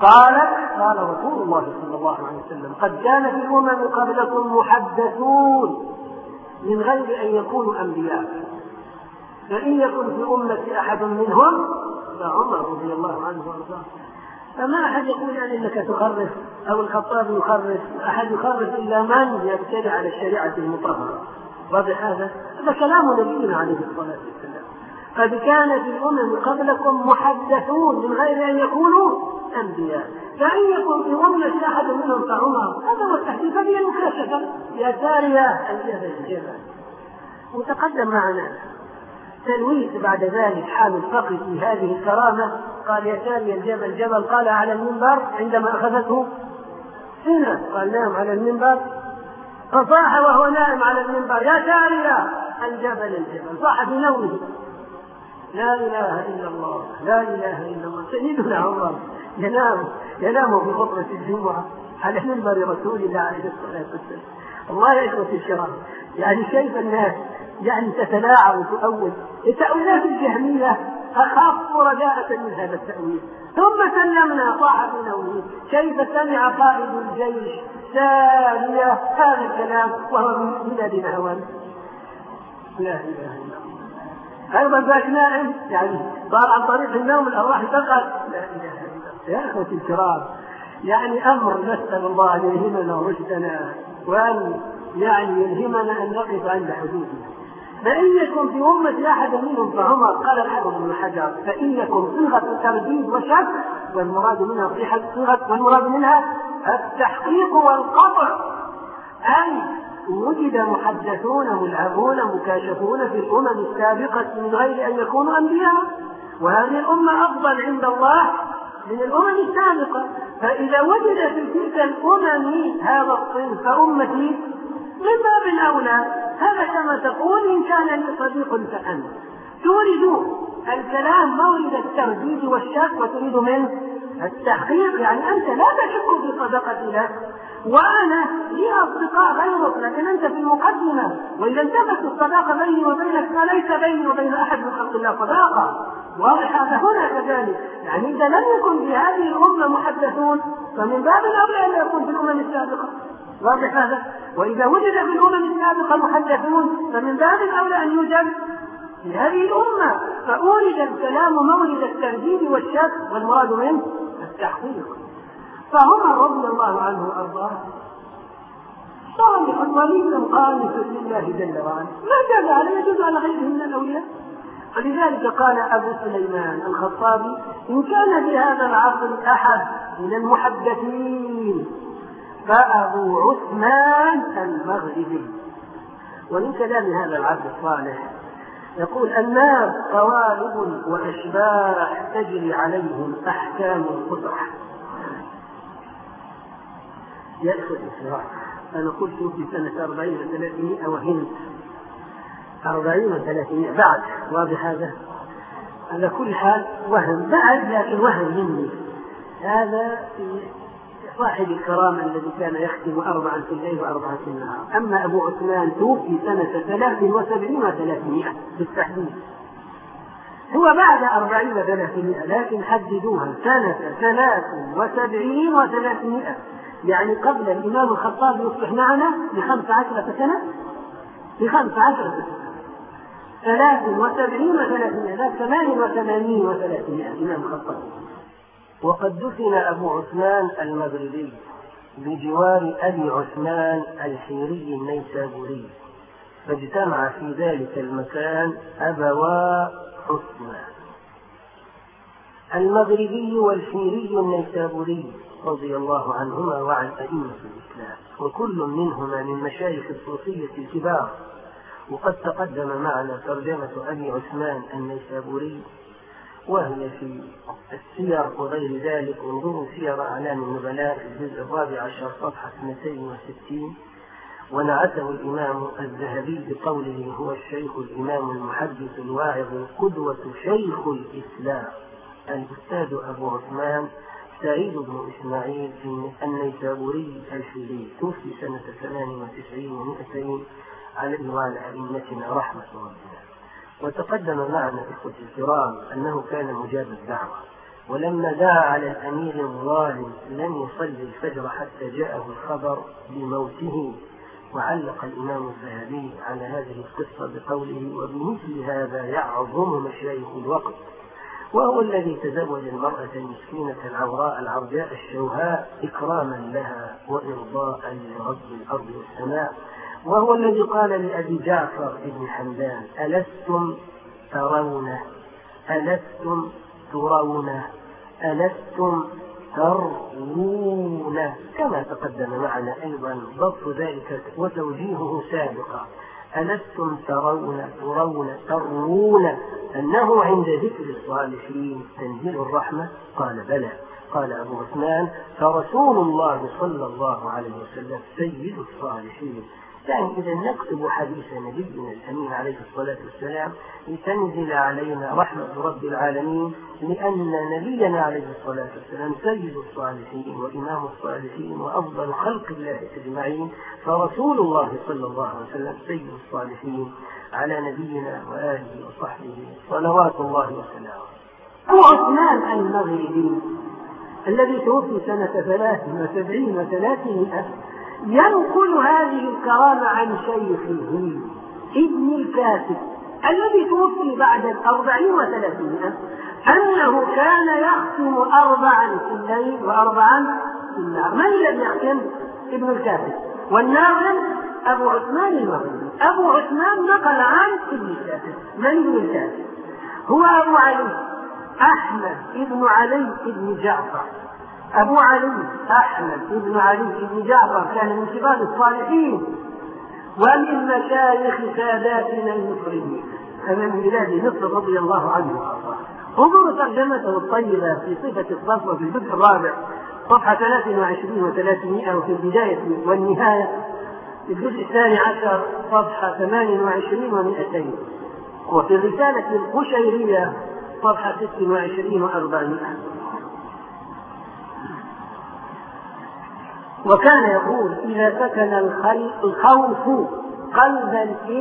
قالت قال رسول الله صلى الله عليه وسلم قد كان في الأمم قبلكم محدثون من غير أن يكونوا أنبياء، فإن يكن في أمة أحد منهم فعمر رضي الله عنه وارضاه. فما أحد يقول يعني أنك تخرف أو الخطاب يخرف، أحد يخرف إلا من يبتدع على الشريعة المطهرة. واضح هذا؟ هذا كلام نبينا عليه الصلاة والسلام. قد كان في الأمم قبلكم محدثون من غير أن يكونوا أنبياء، فإن يكن في أمة أحد منهم فعمر. هذا هو التحديث، هذه المكاشفة يا سارية الجبل الجبل. وتقدم معنا تلويث بعد ذلك حال الفقه في هذه الكرامة. قال يا ساري الجبل جبل، قال على المنبر عندما أخذته سنة، قال نام على المنبر، فصاح وهو نائم على المنبر يا ساري الجبل الجبل، صاح بنومه. لا إله إلا الله لا إله إلا الله. سيدنا عمر ينام ينام في خطبة الجمعة على منبر رسول الله عليه الصلاة والسلام. الله يا إخوتي الكرام، يعني كيف الناس يعني تتلاعب وتؤول. التأويلات الجهمية أخاف رجاءة من هذا التأويل. ثم سلمنا صاحب نومه. كيف سمع قائد الجيش سارية هذا الكلام وهو من بلاد هوان؟ لا إله إلا الله. أيضا ذاك نائم يعني صار عن طريق النوم الأرواح تقعد. لا إله إلا الله. يا أخوتي الكرام، يعني أمر نسأل الله أن يلهمنا رشدنا وأن يعني يلهمنا أن نقف عند حدودنا. فإن يكن في أمة أحد منهم فعمر. قال الحافظ ابن حجر فإن يكن صيغة ترديد وشك، والمراد منها صيغة والمراد منها التحقيق والقطع، أي وجد محدثون ملعبون مكاشفون في الأمم السابقة من غير أن يكونوا أنبياء، وهذه الأمة أفضل عند الله من الأمم السابقة. فإذا وجد في تلك الأمم هذا الصنف فأمتي من باب أولى. هذا كما تقول إن كان لي صديق فأنت تريد الكلام مورد الترديد والشك وتريد منه التحقيق، يعني أنت لا تشك في صداقتي لك وأنا لي أصدقاء غيرك، لكن أنت في المقدمة. وإذا انتفت الصداقة بيني وبينك فليس بيني وبين أحد من خلق الله صداقة. واضح هذا هنا كذلك. يعني إذا لم يكن في هذه الأمة محدثون فمن باب الأولى أن يكون في الأمم السابقة. واضح هذا؟ وإذا وجد في الأمم السابقة محدثون فمن باب الأولى أن يوجد في هذه الأمة. فأورد الكلام مورد الترديد والشك والمراد منه التحقيق. فعمر رضي الله عنه وأرضاه صالح ولي قانت لله جل وعلا، ما جاز عليه يجوز على غيره من الأولياء. ولذلك قال أبو سليمان الخطابي إن كان في هذا العصر أحد من المحدثين فأبو عثمان المغربي. ومن كلام هذا العبد الصالح يقول الناس قوالب وأشباح تجري عليهم أحكام القطع. يا إخوة الإسلام، أنا قلت في سنة أربعين وثلاثمائة وهند أربعين وثلاثمائة بعد. واضح هذا؟ على كل حال وهم بعد، لكن وهم مني. هذا صاحب الكرامة الذي كان يختم أربعا في الليل وأربعا في النهار. أما أبو عثمان توفي سنة ثلاث وسبعين وثلاثمائة بالتحديد، هو بعد أربعين وثلاثمائة، لكن حددوها سنة ثلاث وسبعين وثلاثمائة، يعني قبل الإمام الخطاب يصبح معنا بخمس عشرة سنة بخمس عشرة سنة ثلاث وسبعين وثلاثمائة، لا ثمان وثمانين وثلاثمائة إمام الخطاب. وقد دفن أبو عثمان المغربي بجوار أبي عثمان الحيري النيسابوري، فاجتمع في ذلك المكان أبوا عثمان المغربي والحيري النيسابوري رضي الله عنهما وعن أئمة الإسلام، وكل منهما من مشايخ الصوفية الكبار. وقد تقدم معنا ترجمة أبي عثمان النيسابوري وهي في السير وغير ذلك. انظروا سير أعلام النبلاء الجزء الرابع عشر صفحة اثنتين وستين. ونعته الإمام الذهبي بقوله هو الشيخ الإمام المحدث الواعظ قدوة شيخ الإسلام الأستاذ أبو عثمان سعيد بن إسماعيل النيسابوري الحيري، توفي سنة ثمان وتسعين ومئتين عليه وعلى أئمتنا رحمة ربنا. وتقدم معنا إخوة الكرام أنه كان مجاب الدعوة، ولما دعا على الأمير الظالم لم يصلي الفجر حتى جاءه الخبر بموته. وعلق الإمام الذهبي على هذه القصة بقوله: وبمثل هذا يعظم مشايخ الوقت، وهو الذي تزوج المرأة المسكينة العوراء العرجاء الشوهاء إكراما لها وإرضاء لرب الأرض والسماء، وهو الذي قال لأبي جعفر بن حمدان: ألستم ترون ألستم ترون ألستم ترون، كما تقدم معنا أيضا ضبط ذلك وتوجيهه سابقا. ألستم ترون ترون ترون أنه عند ذكر الصالحين تنزيل الرحمة؟ قال: بلى. قال أبو عثمان: فرسول الله صلى الله عليه وسلم سيد الصالحين. يعني إذا نكتب حديث نبينا الأمين عليه الصلاة والسلام لتنزل علينا رحمة رب العالمين، لأن نبينا عليه الصلاة والسلام سيد الصالحين وإمام الصالحين وأفضل خلق الله أجمعين، فرسول الله صلى الله عليه وسلم سيد الصالحين على نبينا وآله وصحبه صلوات الله وسلامه. أبو عثمان المغربي الذي توفي سنة ثلاث وسبعين وثلاثمائة ينقل هذه الكرامة عن شيخه ابن الكاتب الذي توفي بعد الأربعين وثلاثمائة أنه كان يختم أربعا في الليل وأربعا في النهار. من الذي يختم؟ ابن الكاتب، والناظم أبو عثمان المغربي. أبو عثمان نقل عن ابن الكاتب. من ابن الكاتب؟ هو أبو علي أحمد ابن علي ابن جعفر. أبو علي أحمد ابن علي ابن جعفر كان من كبار الصالحين ومن مشايخ ساداتنا المسلمين، هذا من بلاد مصر رضي الله عنه وارضاه. انظروا ترجمته الطيبة في صفة الصفوة في الجزء الرابع صفحة ثلاث وعشرين وثلاثمائة، وفي البداية والنهاية في الجزء الثاني عشر صفحة ثمان وعشرين ومئتين، وفي الرسالة القشيرية صفحة ست وعشرين وأربعمائة. وكان يقول: إذا سكن الخوف قلب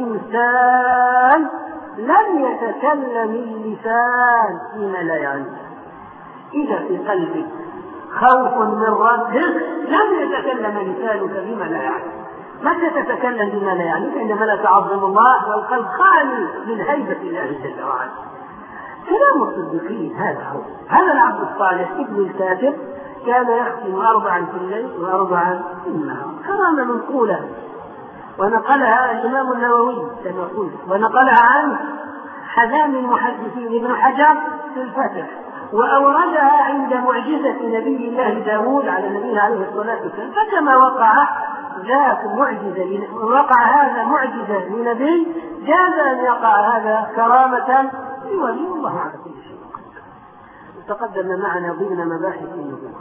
الإنسان لم يتكلم اللسان فيما لا يعنيه. إذا في قلبك خوف من ربك لم يتكلم لسانك بما لا يعنيه. متى تتكلم بما لا يعنيك؟ عندما لا تعظم الله والقلب خالي من هيبة الله جل وعلا. كلام الصديقين هذا هو. هذا العبد الصالح ابن الكاتب كان يختم أربعا في الليل وأربعا في النهار، كرامة منقولة، ونقلها الإمام النووي كما قلت، ونقلها عنه حزام المحدثين ابن حجر في الفتح، وأوردها عند معجزة نبي الله داود على نبينا عليه الصلاة والسلام. فكما وقع ذاك معجزة وقع هذا معجزة لنبي، جاز أن يقع هذا كرامة لولي الله على كل شيء. تقدم معنا ضمن مباحث النبوة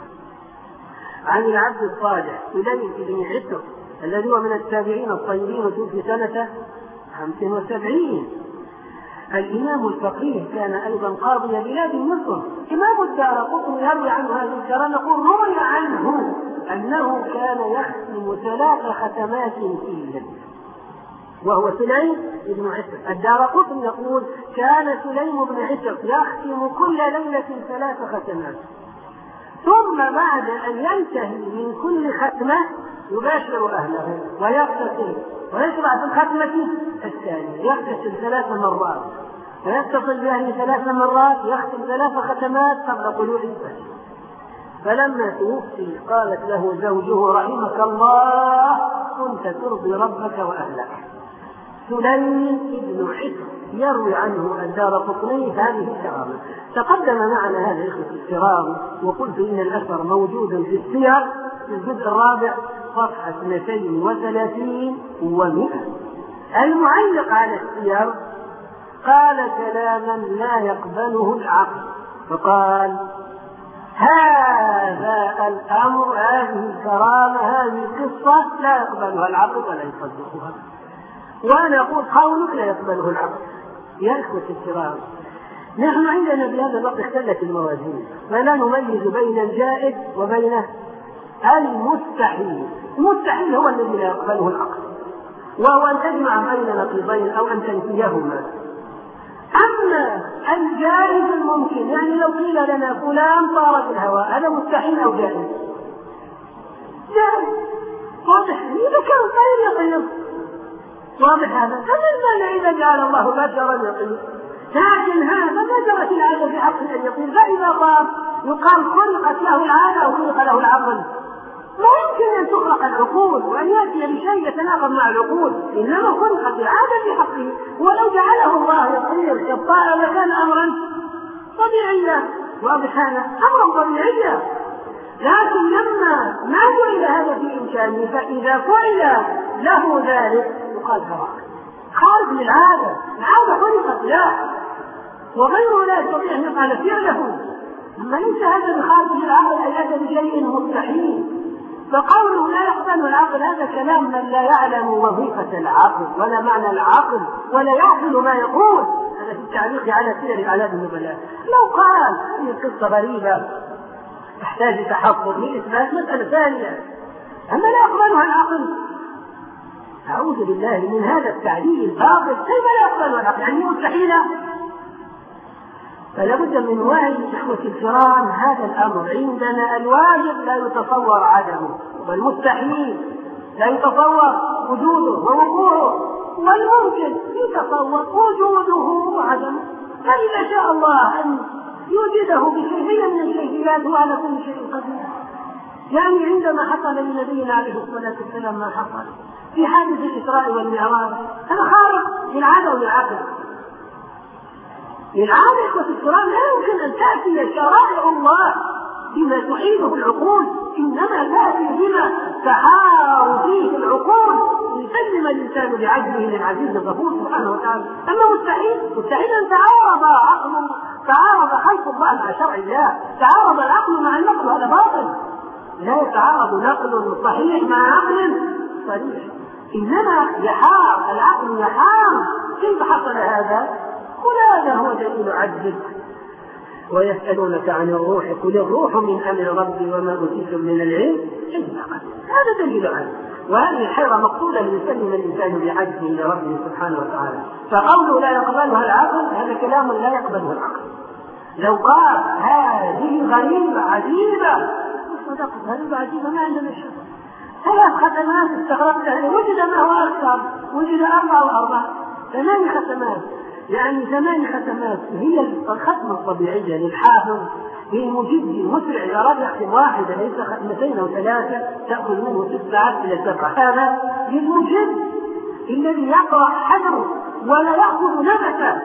عن العبد الصالح سليم بن عتر الذي هو من التابعين الطيبين وتوفي سنة خمس وسبعين. الإمام الفقيه كان أيضا قاضي بلاد مصر. إمام الدارقطني يروي عنه هذه الكرامة، يقول: روي عنه أنه كان يختم ثلاث ختمات في الليل، وهو سليم بن عتر. الدارقطني يقول: كان سليم بن عتر يختم كل ليلة ثلاث ختمات، ثم بعد أن ينتهي من كل ختمة يباشر أهله ويغتسل ويشرع في الختمة الثانية، يغتسل ثلاث مرات ويتصل بأهله ثلاث مرات، يختم ثلاث ختمات قبل طلوع الفجر. فلما توفي قالت له زوجه: رحمك الله، كنت ترضي ربك وأهلك. سليم بن عتر يروي عنه الدارقطني هذه الكرامة. تقدم معنا هذا الإخوة الكرام، وقلت إن الأثر موجود في السير في الجزء الرابع صفحة اثنتين وثلاثين ومئة. المعلق على السير قال كلاما لا يقبله العقل، فقال: هذا الأمر، هذه الكرامة، هذه القصة لا يقبلها العقل ولا يصدقها. وأنا أقول: قولك لا يقبله العقل. يا إخوة الكرام، نحن عندنا في هذا الوقت اختلت الموازين، فلا نميز بين الجائز وبين المستحيل. المستحيل هو الذي لا يقبله العقل، وهو أن تجمع بين نقيضين أو أن تنفيهما. أما الجائز الممكن، يعني لو قيل لنا فلان طار في الهواء هذا مستحيل أو جائز؟ جائز واضح، إذا كان طير يطير واضح هذا، فما المانع إذا جعل الله بشرا يطير؟ لكن هذا ما جرت العادة في حق أن يطير، فإذا طار يقال خلقت له العادة أو خلق له العقل. لا يمكن أن تخلق العقول وأن يأتي بشيء يتناقض مع العقول، إنما خلقت العادة في حقه، ولو جعله الله يطير كالطائر لكان أمرا طبيعيا، واضح هذا أمرا طبيعيا، لكن لما ما جعل هذا في إمكانه فإذا فعل له ذلك يقال خارج خارج للعادة، العادة خلقت له وغيره لا يستطيع أن يفعل فعله، أما ليس هذا بخارج العقل أي هذا بشيء مستحيل. فقوله لا يقبل العقل هذا كلام من لا يعلم وظيفة العقل ولا معنى العقل ولا يعقل ما يقول، هذا في التعليق على سير أعلام النبلاء. لو قال هذه قصة غريبة تحتاج تحقق لإثبات مسألة ثانية، أما لا يقبلها العقل، أعوذ بالله من هذا التعليل الباطل، كيف لا يقبلها العقل؟ يعني مستحيلة. فلا بد من وعي إخوة الكرام هذا الأمر، عندنا الواجب لا يتصور عدمه، والمستحيل لا يتصور وجوده ووقوعه، والممكن يتصور وجوده وعدمه. فإذا شاء الله أن يوجده بشيء من الشيئات وعلى كل شيء قدير. يعني عندما حصل لنبينا عليه الصلاة والسلام ما حصل في حادث الإسراء والمعراج هذا خارق للعادة والعقل. للعادة إخوة الكرام لا يمكن أن تأتي شرائع الله بما تحيله العقول، إنما تأتي بما تحار فيه العقول ليسلم الإنسان بعجله للعزيز الغفور سبحانه وتعالى. أما مستحيل مستحيل أن تعارض عقل تعارض خلق الله مع شرع الله، تعارض العقل مع النقل، هذا باطل. لا يتعارض نقل صحيح مع عقل صحيح، إنما يحار العقل يحار. كيف حصل هذا؟ قل هذا هو دليل عجزك. ويسألونك عن الروح قل الروح من أمر ربي وما أوتيتم من العلم إلا قليلا. هذا دليل عجز، وهذه الحيرة مقصودة ليسلم الإنسان بعجزه لربه سبحانه وتعالى. فقوله لا يقبلها العقل هذا كلام لا يقبله العقل. لو قال هذه غريبة عجيبة، صدق غريبة عجيبة ما عندنا شيء، ثلاث ختمات استغربتها وجد ما هو أكثر، وجد أربعة وأربعة ثمان ختمات، يعني ثمان ختمات هي الختمة الطبيعية للحافظ للمجد مسرع إذا أراد يختم واحدة ليس ختمتين أو ثلاثة تأخذ منه ست ساعات إلى سبعة. هذا للمجد الذي يقرأ حجره ولا يأخذ نفسه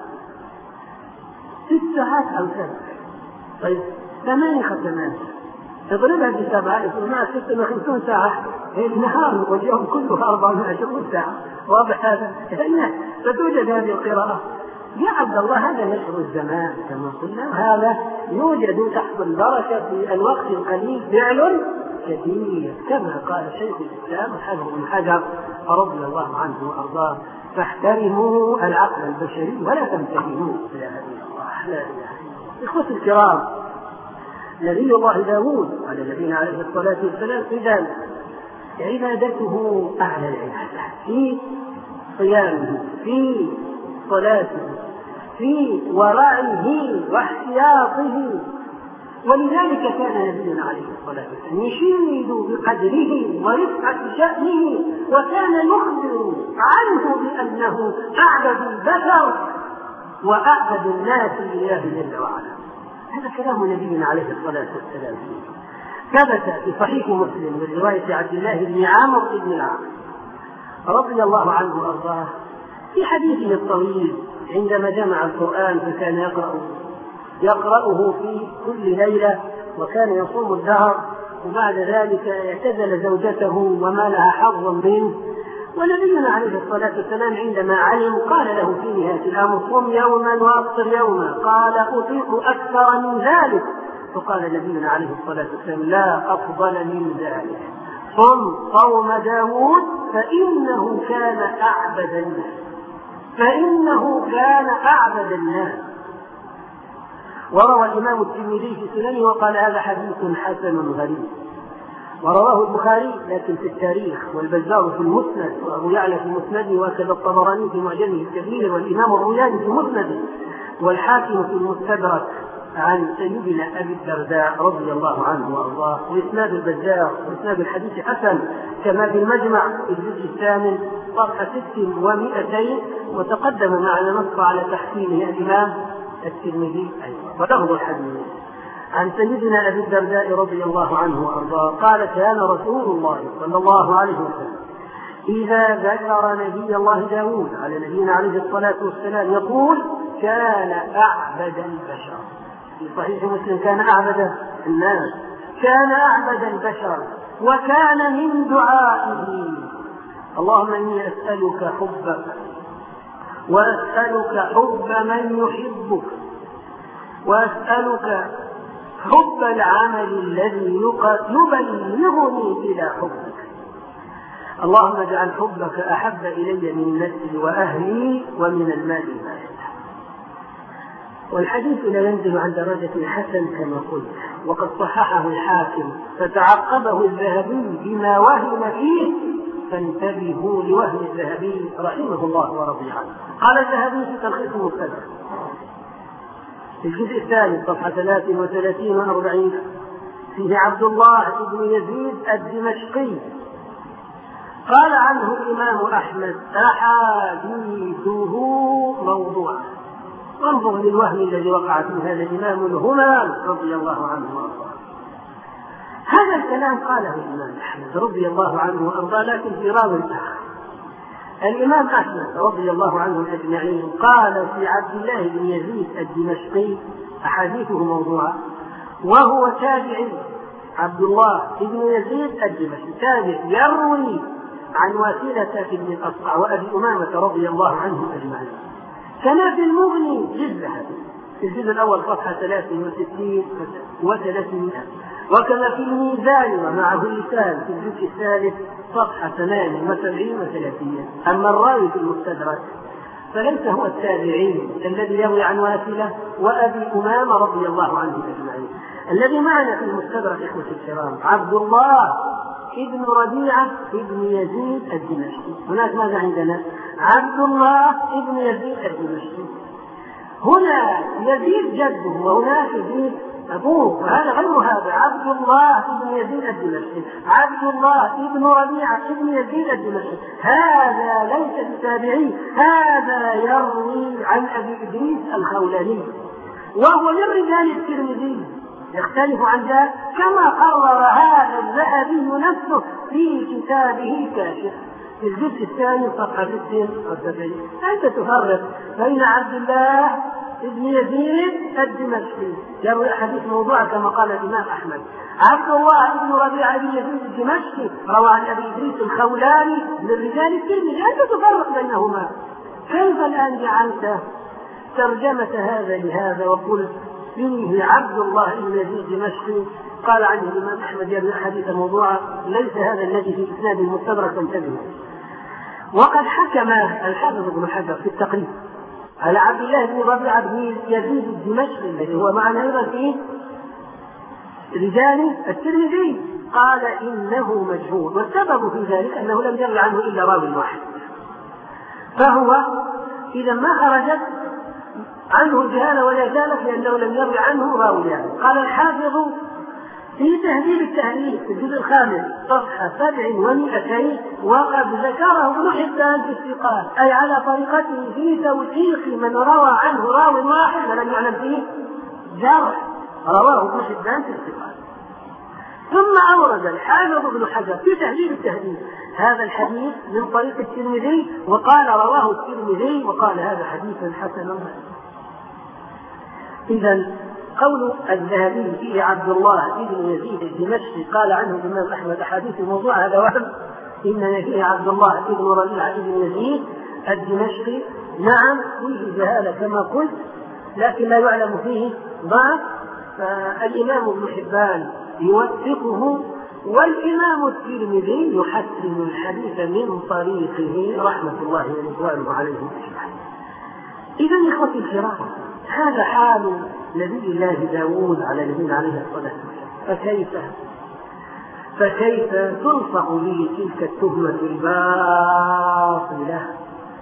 ست ساعات أو سبعة. طيب ثمان ختمات تضربها بسبعة يصير ستة وخمسون ساعة، النهار واليوم كله أربعة وعشرون ساعة، واضح هذا؟ فتوجد هذه القراءة. يا عبد الله هذا نشر الزمان كما قلنا، هذا يوجد تحت البركة في الوقت القليل فعل كثير كما قال شيخ الإسلام حافظ بن حجر رضي الله عنه وأرضاه: فاحترموا العقل البشري ولا تمتهنوه. لا إله إلا الله لا إله إلا الله. إخوة الكرام، نبي الله داود على نبينا عليه الصلاة والسلام إذا عبادته أعلى العبادة في صيامه في صلاته في ورعه واحتياطه، ولذلك كان نبينا عليه الصلاة والسلام يشيد بقدره ورفعة شأنه، وكان يخبر عنه بأنه أعبد البشر وأعبد الناس لله جل وعلا. هذا كلام نبينا عليه الصلاة والسلام ثبت في صحيح مسلم من رواية عبد الله بن عامر بن العاص رضي الله عنه وأرضاه في حديثه الطويل عندما جمع القرآن فكان يقرأ يقرأه في كل ليلة وكان يصوم الدهر، وبعد ذلك اعتزل زوجته وما لها حظ منه. ونبينا عليه الصلاة والسلام عندما علم قال له في نهاية الأمر: صم يوما وأفطر يوما. قال: أطيق أكثر من ذلك. فقال نبينا عليه الصلاة والسلام: لا أفضل من ذلك، صم صوم داود فإنه كان أعبد الناس فإنه كان أعبد الناس. وروى الإمام الترمذي في سننه وقال: هذا حديث حسن غريب. ورواه البخاري لكن في التاريخ، والبزار في المسند، وأبو يعلى في مسنده، وكذا الطبراني في معجمه الكبير، والإمام الروياني في مسنده، والحاكم في المستدرك عن سيدنا أبي الدرداء رضي الله عنه وأرضاه. وإسناد البزار وإسناد الحديث حسن كما في المجمع في الجزء الثامن صفحة ست ومئتين، وتقدم معنا نص على تحسينه الإمام الترمذي أيضا. ولفظ الحديث عن سيدنا أبي الدرداء رضي الله عنه وأرضاه قال: كان رسول الله صلى الله عليه وسلم إذا ذكر نبي الله داود على نبينا عليه الصلاة والسلام يقول: كان أعبد البشر. في صحيح مسلم: كان أعبد الناس، كان أعبد البشر، وكان من دعائه: اللهم إني أسألك حبك، وأسألك حب من يحبك، وأسألك حب العمل الذي يبلغني إلى حبك. اللهم اجعل حبك أحب إلي من نفسي وأهلي ومن المال ما يسع. والحديث لا ينزل عن درجة الحسن كما قلت، وقد صححه الحاكم، فتعقبه الذهبي بما وهم فيه، فانتبهوا لوهم الذهبي رحمه الله ورضي عنه. قال الذهبي في تلخيص المستدرك في الجزء الثاني صفحة ثلاث وثلاثين وأربعين: فيه عبد الله بن يزيد الدمشقي قال عنه الإمام أحمد: أحاديثه موضوعة. وانظر للوهم الذي وقع فيه هذا الإمام الهمام رضي الله عنه وأرضاه. هذا الكلام قاله الإمام أحمد رضي الله عنه وأرضاه، لكن في راو آخر. الإمام أحمد رضي الله عنهم أجمعين قال في عبد الله بن يزيد الدمشقي: أحاديثه موضوعة، وهو تابعي. عبد الله بن يزيد الدمشقي تابع يروي عن واسلة بن الأصقع وأبي أمامة رضي الله عنهم أجمعين. كما في المغني للذهبي في الجزء الأول صفحة ثلاث وستين وثلاثمائة، وكما في الميزان ومعه اللسان في الجزء الثالث صفحة ثمان وسبعين وثلاثين. أما الراوي في المستدرك فليس هو التابعي الذي يروي عن واسلة وأبي أمامة رضي الله عنهم أجمعين. الذي معنا في المستدرك إخوة الكرام عبد الله ابن ربيعة ابن يزيد الدمشقي. هناك ماذا عندنا؟ عبد الله ابن يزيد الدمشقي. هنا يزيد جده وهناك يزيد أبوه، وهذا غير هذا. عبد الله ابن يزيد الدمشقي، عبد الله ابن ربيعة ابن يزيد الدمشقي، هذا ليس بتابعي، هذا يروي عن أبي إدريس الخولاني، وهو من رجال الترمذي، يختلف عن ذلك كما قرر هذا الذهبي نفسه في كتابه كاشف في الجزء الثاني صفحة ستة وسبعين. أنت تفرق بين عبد الله ابن يزيد الدمشقي يروي حديث موضوع كما قال الإمام أحمد، عبد الله ابن ربيعة بن يزيد الدمشقي روى عن أبي إدريس الخولاني من رجال الترمذي. أنت تفرق بينهما. كيف الآن جعلت ترجمة هذا لهذا وقلت فيه عبد الله بن يزيد الدمشقي قال عنه الإمام أحمد يروي حديث موضوع؟ ليس هذا الذي في إسناد المستدرك. انتبه. وقد حكم الحافظ ابن حجر في التقريب على عبد الله بن ربيعة بن يزيد الدمشقي الذي هو معنا أيضا في رجال الترمذي، قال إنه مجهول، والسبب في ذلك أنه لم يروي عنه إلا راوي واحد، فهو إذا ما خرجت عنه الجهالة ولا زالت لأنه لم يروي عنه راويان. قال الحافظ في تهذيب التهذيب في الجزء الخامس صفحة سبع ومئتين: وقد ذكره ابن حبان في الثقات، أي على طريقته في توثيق من روى عنه راو واحد ولم يعلم فيه جرح، رواه ابن حبان في الثقات. ثم أورد الحافظ ابن حجر في تهذيب التهذيب هذا الحديث من طريق الترمذي، وقال رواه الترمذي، وقال هذا حديث حسن. إذا قول الذهبي فيه عبد الله بن يزيد الدمشقي قال عنه الإمام أحمد أحاديث موضوع، هذا وهم. إن فيه عبد الله بن ربيعة بن يزيد الدمشقي، نعم فيه جهالة كما قلت، لكن لا يعلم فيه ضعف، فالإمام ابن حبان يوثقه، والإمام الترمذي يحسن الحديث من طريقه رحمة الله ورضوانه عليهم أجمعين. إذا إخوتي الكرام، هذا حال نبي الله داود على نبينا عليه الصلاة والسلام. فكيف فكيف تلصق به تلك التهمة الباطلة؟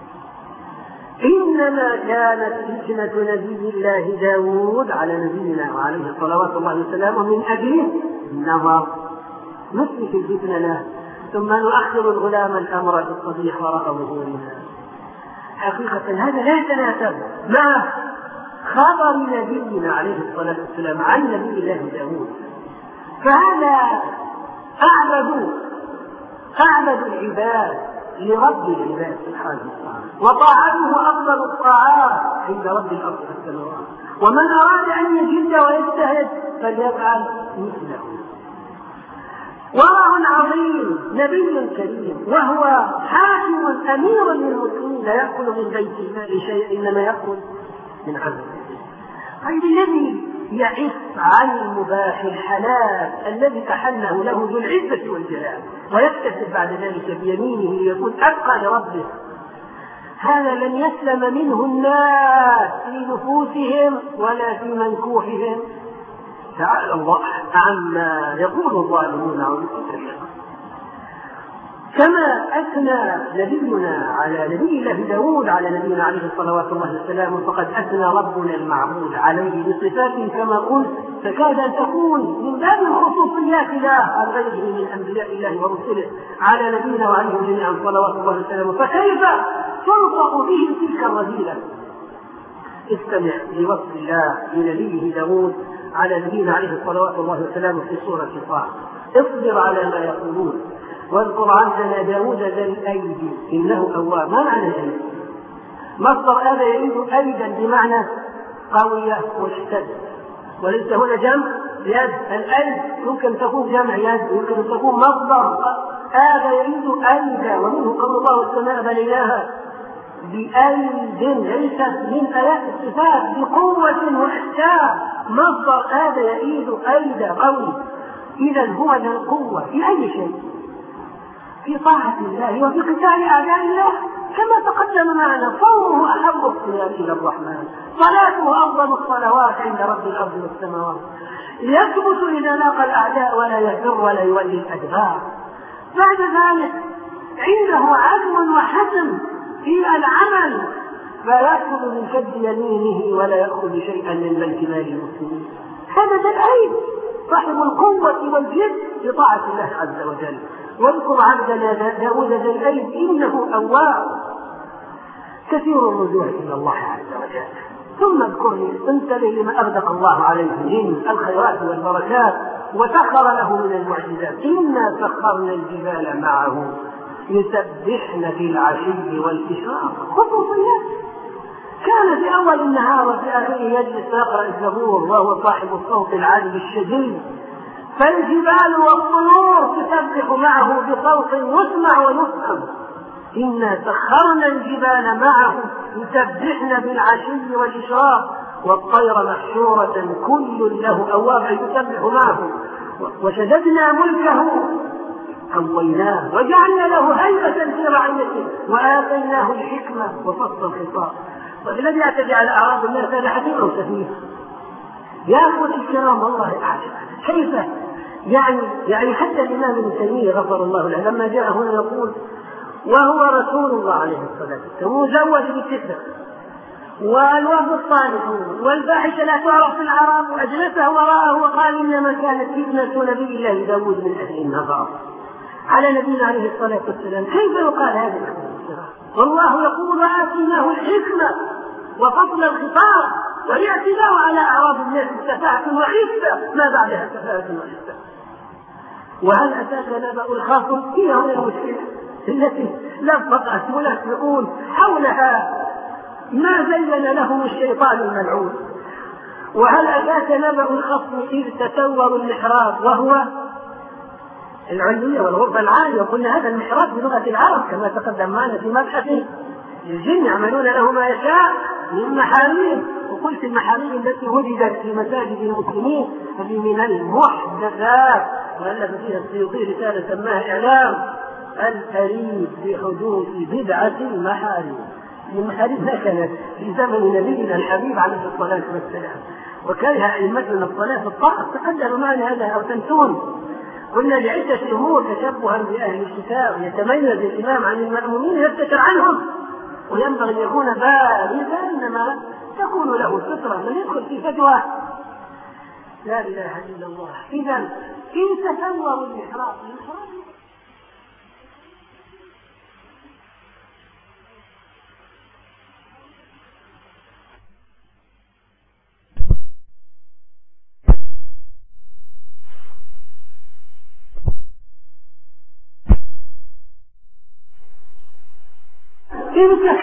إنما كانت فتنة نبي الله داود على نبينا وعليه صلوات الله وسلامه من أجل النظر، نثبت الفتنة له ثم نؤخر الغلام الأمر بالصبيح وراء ظهورنا. حقيقة هذا لا يتناسب مع خبر نبينا عليه الصلاة والسلام عن نبي الله داود، فهذا أعبد أعبد العباد لرب العباد سبحانه وتعالى، وطاعته أفضل الطاعات عند رب الأرض والسماوات، ومن أراد أن يجد ويجتهد فليفعل مثله. ورع عظيم، نبي كريم، وهو حاكم أمير للمسلمين، لا يأكل من بيت المال شيء إنما يأكل من عمل. طيب الذي يعف عن المباح الحلال الذي تحله له ذو العزة والجلال ويكتسب بعد ذلك بيمينه ليكون أتقى لربه، هذا لن يسلم منه الناس في نفوسهم ولا في منكوحهم. تعالى الله عما يقول الظالمون عن الكفر. كما أثنى نبينا على نبي الله داود على نبينا عليه الصلوات الله وسلامه، فقد أثنى ربنا المعبود عليه بصفات كما قلت تكاد أن تكون من باب الخصوصيات له عن غيره من أنبياء الله ورسله على نبينا وعليهم جميعا صلوات الله وسلامه، فكيف تنطق به تلك الرذيلة؟ استمع لوصف الله لنبيه داود على نبينا عليه الصلوات الله وسلامه في سورة طه. اصبر على ما يقولون واذكر عبدنا داود ذا الأيدي إنه أواب. ما معنى الأيدي؟ مصدر هذا يريد أيدا بمعنى قوية واشتد، وليس هنا جمع يد. الأيد يمكن تكون جمع يد، يمكن تكون مصدر. هذا يريد أيدا، ومنه قول الله والسماء بنيناها بأيد، ليست من آيات الصفات بقوة واحكام. مصدر هذا يريد أيدا قوي. إذا هو ذا القوة في أي شيء، في طاعة الله وفي قتال أعداء الله، كما تقدم معنا. صومه أحب الصيام إلى الرحمن، صلاته أفضل الصلوات عند رب الأرض والسماوات، يثبت إذا لاقى الأعداء ولا يفر ولا يولي الأدبار. بعد ذلك عنده عزم وحزم في العمل، فيأخذ من كد يمينه ولا يأخذ شيئا من بيت مال المسلمين. هذا ذا العيب صاحب القوة والجد بطاعة الله عز وجل. واذكر عبدنا داود ذا الأيد إنه أواب، كثير الرجوع إلى الله عز وجل. ثم اذكرني، انتبه لما أغدق الله عليه من الخيرات والبركات وسخر له من المعجزات. إنا سخرنا الجبال معه يسبحن في العشي والإشراق. خصوصيات. كان في أول النهار وفي آخره يجلس يقرأ الزبور وهو صاحب الصوت العالي الشديد، فالجبال والطيور تسبح معه بصوت يسمع ويفهم. إنا سخرنا الجبال معه يسبحن بالعشي والإشراق، والطير محشورة كل له أواب يسبح معه. وشددنا ملكه قويناه وجعلنا له هيبة في رعيته وآتيناه الحكمة وفصل الخطاب. والذي يعتدي على أعراض الناس هذا حكيم أو سفيه؟ يا أخوتي الكرام والله أعجب كيف يعني يعني حتى الإمام ابن تيمية غفر الله له لما جاء هنا يقول وهو رسول الله عليه الصلاة والسلام مزوج بالتسع والوفد الصالحون والفاحشة لا تعرف في العرب، وأجلسه وراءه وقال إنما كانت فتنة نبي الله داود من أهل النظر على نبينا عليه الصلاة والسلام. كيف يقال هذا؟ والله يقول وآتيناه الحكمة وفصل الخطاب والاعتداء على أعراض الناس سفاهة وخفة ما بعدها سفاهة وخفة. وهل أتاك نبأ الخاصم؟ هي هنا المشكلة التي لفقت ملفقون حولها ما زين لهم الشيطان الملعون. وهل أتاك نبأ الخصم إذ تسوروا المحراب وهو العلية والغرفة العالية، وقلنا هذا المحراب بلغة العرب كما تقدم معنا في مبحث الجن يعملون له ما يشاء من محاريب. وقلت المحاريب التي وجدت في مساجد المسلمين هذه من المحدثات، وألف فيها السيوطي رسالة سماها إعلام الأريد بحدوث بدعة المحاريب. المحاريب نكنت في زمن نبينا الحبيب عليه الصلاة والسلام، وكره أئمتنا الصلاة في الطاعة. تقدم معنا هذا أو تنسون. قلنا لعدة أمور تشبها بأهل الكتاب يتميز الإمام عن المأمومين يفتكر عنهم، وينبغي أن يكون بارزا إنما تكون له الفطرة من يدخل في فتوى لا إله إلا الله. إذا إن تسوروا الإحراق إن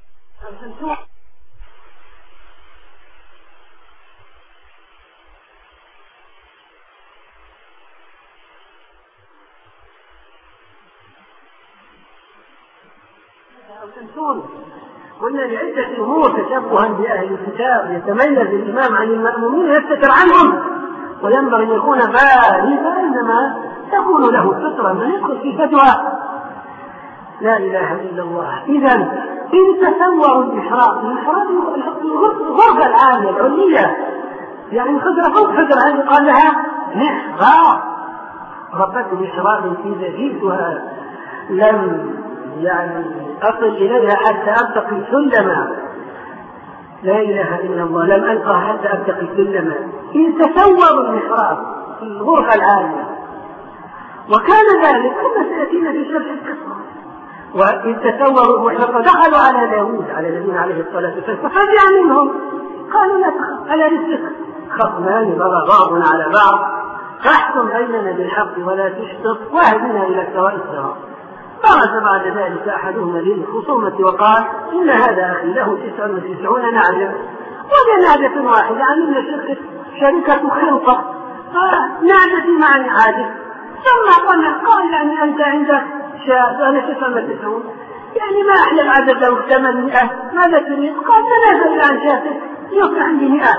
قلنا لعدة أمور تشبها بأهل الكتاب يتميز الإمام عن المأمومين يفتكر عنهم، وينبغي أن يكون بارزا إنما تكون له الفطرة من يدخل في فتوى لا إله إلا الله. إذا إن تسوروا الإحراق، الإحراق الغرفة العالية العلية، يعني خضرة فوق خضرة، هذه قال لها محراق. ربة محراق في زجيتها لم يعني أصل إليها حتى أبتقي سلما، لا إله إلا الله، لم ألقى حتى أبتقي سلما. إن تسوروا المحراق في الغرفة العالية، وكان ذلك كما سيأتينا في شرح القصة. وإن تسوروا المحرقة دخلوا على داود على نبينا عليه الصلاة والسلام ففزع منهم، قالوا لا تخف ألا رزقك، خصمان بغى بعضنا على بعض فاحكم بيننا بالحق ولا تشطط واهدنا إلى سواء الصراط. خرج بعد ذلك أحدهما للخصومة وقال إن هذا أخي له تسع وتسعون نعجة وهي نعجة واحدة، عملنا شركة شركة خلطة نعجة مع نعاجة. ثم قال يعني أنت عندك شاة أنا تسع وتسعون، يعني ما أحلى العدد لو اكتمل مئة، ماذا تريد؟ قال تنازل عن شاتك يصبح عندي مئة.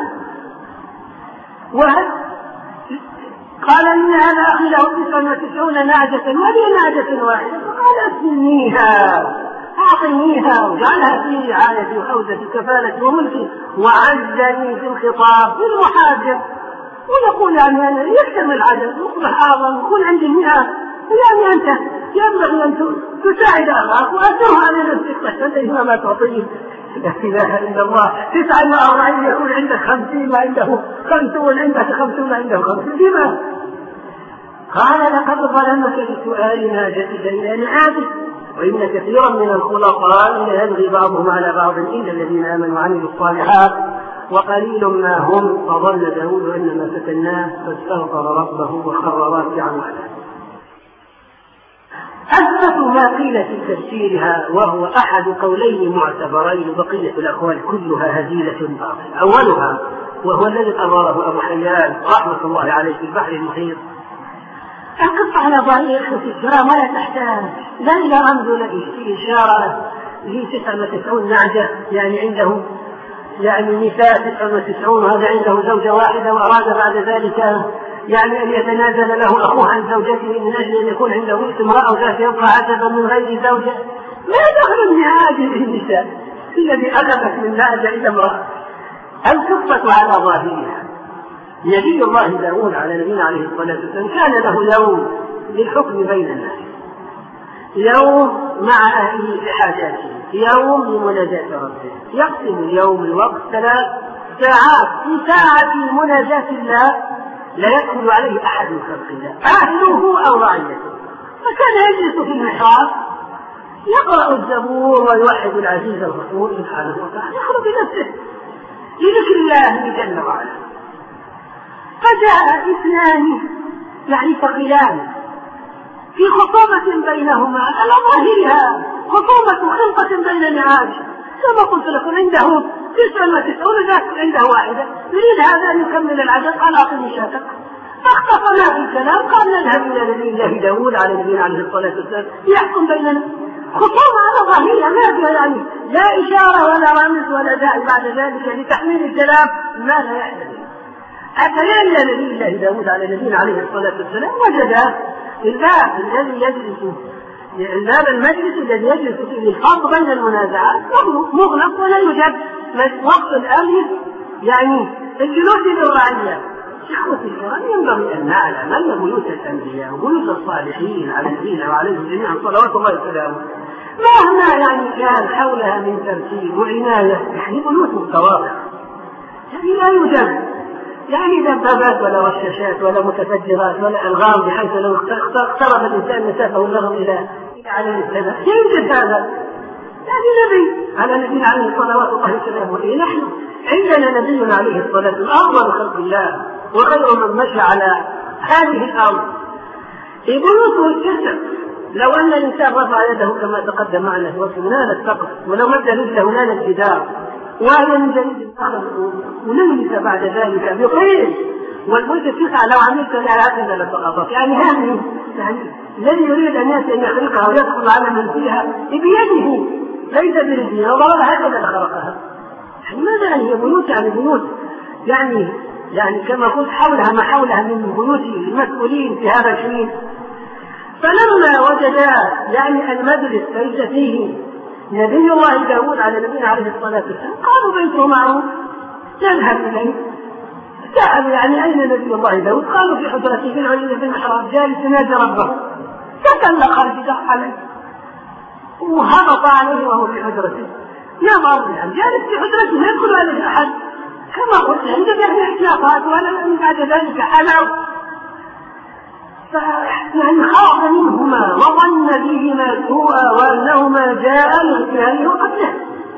وهل قال إن هذا أخي له تسع وتسعون نعجة وهي نعجة واحدة، فقال أسنيها أعطنيها واجعلها في رعايتي وحوزة كفالتي وملكي وعزني في الخطاب للمحاجة. ونقول يعني أنا يكتمل العدد يصبح أعظم يكون عندي مئة، يعني أنت ينبغي أن تساعد أخاك وأسرها على نفسك فاستنتهي ما تعطيه. لا إله إلا الله، تسعة وأربعين يقول عندك خمسين ما عنده خمسون، عندك خمسون عنده خمسين، لما؟ قال لقد ظلمك بسؤال ناجتك إلى نعاجك وإن كثيرا من الخلطاء يلغي بعضهم على بعض إلا الذين آمنوا وعملوا الصالحات وقليل ما هم. فظل داود أنما فتناه فاستغفر ربه وخر راكعا وأناب. أثبت ما قيل في تفسيرها وهو أحد قولين معتبرين، بقية الأقوال كلها هزيلة باطلة. أولها وهو الذي قرره أبو حيان رحمة الله عليه في البحر المحيط، القصة على ظاهر في الكرام ولا تحتاج لا إلى رمز ولا إشارة لي تسعة وتسعون نعجة، يعني عنده يعني نساء تسعة وتسعون وهذا عنده زوجة واحدة، وأراد بعد ذلك يعني أن يتنازل له أخوه عن زوجته من أجل أن يكون عنده امرأة وذات يبقى عجبا من غير زوجة. ما دخل من هذه النساء الذي أخذت من نعجة إلى امرأة. القصة على ظاهرها نبي الله داود على نبينا عليه الصلاة والسلام كان له يوم للحكم بين الناس، يوم مع أهله في حاجاته، يوم لمناجاة ربه، يقسم اليوم الوقت ثلاث ساعات. في ساعة مناجاة الله لا يدخل عليه أحد من خلق الله أهله أو رعيته، فكان يجلس في المحراب يقرأ الزبور ويوحد العزيز الغفور سبحانه وتعالى، يخرج بنفسه لذكر الله جل وعلا. فجاء اثنان يعني ثقلان في خصومة بينهما على ظاهرها خصومة خلقة بين نعاج، كما قلت لكم عنده تسعة وتسعون ذاك عنده واحدة، يريد هذا أن يكمل العدد قال أعطني شاتك. فاختصنا في الكلام قال نذهب إلى نبي الله داود على نبينا عليه الصلاة والسلام يحكم بيننا. خصومة على ظاهرها ما فيها يعني لا إشارة ولا رمز ولا داعي بعد ذلك لتحميل الكلام ما لا يحدث. أتى إلى نبي الله داود على نبينا عليه الصلاة والسلام وجد الباب الذي يجلس الباب المجلس الذي يجلس فيه الفرد بين المنازعات مغلق ولا يوجد وقت الأمر يعني الجلوس للرعية إخوة الكرام ينبغي أن نعلم أن بيوت الأنبياء وبيوت الصالحين على نبينا وعليهم جميعا صلوات الله وسلامه مهما يعني كان حولها من ترتيب وعناية يعني بيوت متواضعة، يعني لا يوجد يعني دبابات ولا رشاشات ولا متفجرات ولا ألغام بحيث لو اقترب الإنسان مسافه اللغم إلى على السماء يوجد هذا. يعني نبي على نبينا عليه الصلاة والسلام، وإيه نحن عندنا نبينا عليه الصلاة والسلام أفضل خلق الله وخير من مشى على هذه الأرض. بيوته الجسد لو أن الإنسان رفع يده كما تقدم معنا في وصف نال السقف، ولو مد رجله نال الجدار، وهي من جديد الأرض ونملك بعد ذلك بطير. والملك التسعة لو عملت لها هكذا لسقطت. يعني هذه يعني الذي يريد أن يأتي أن يخلقها ويدخل على من فيها بيده ليس برجله، وضرب هكذا لخلقها. يعني ماذا هي بيوت؟ يعني بيوت يعني يعني كما قلت حولها ما حولها من بيوت المسؤولين في هذا الحين. فلما وجد يعني المجلس ليس فيه نبي الله داود على نبينا عليه الصلاة والسلام قالوا بيته معه نذهب إليه. سأل يعني أين نبي الله داود؟ قالوا في حجرته في العلية في المحراب جالس ينادي ربه. تسلق الجدار عليه وهبط عليه وهو في حجرته. يا مرضي جالس في حجرته لا يدخل عليه أحد كما قلت عنده يعني احتياطات ولا من بعد ذلك حلو. يعني خاف منهما وظن بهما سوءا وأنهما جاء للكهل وقتله.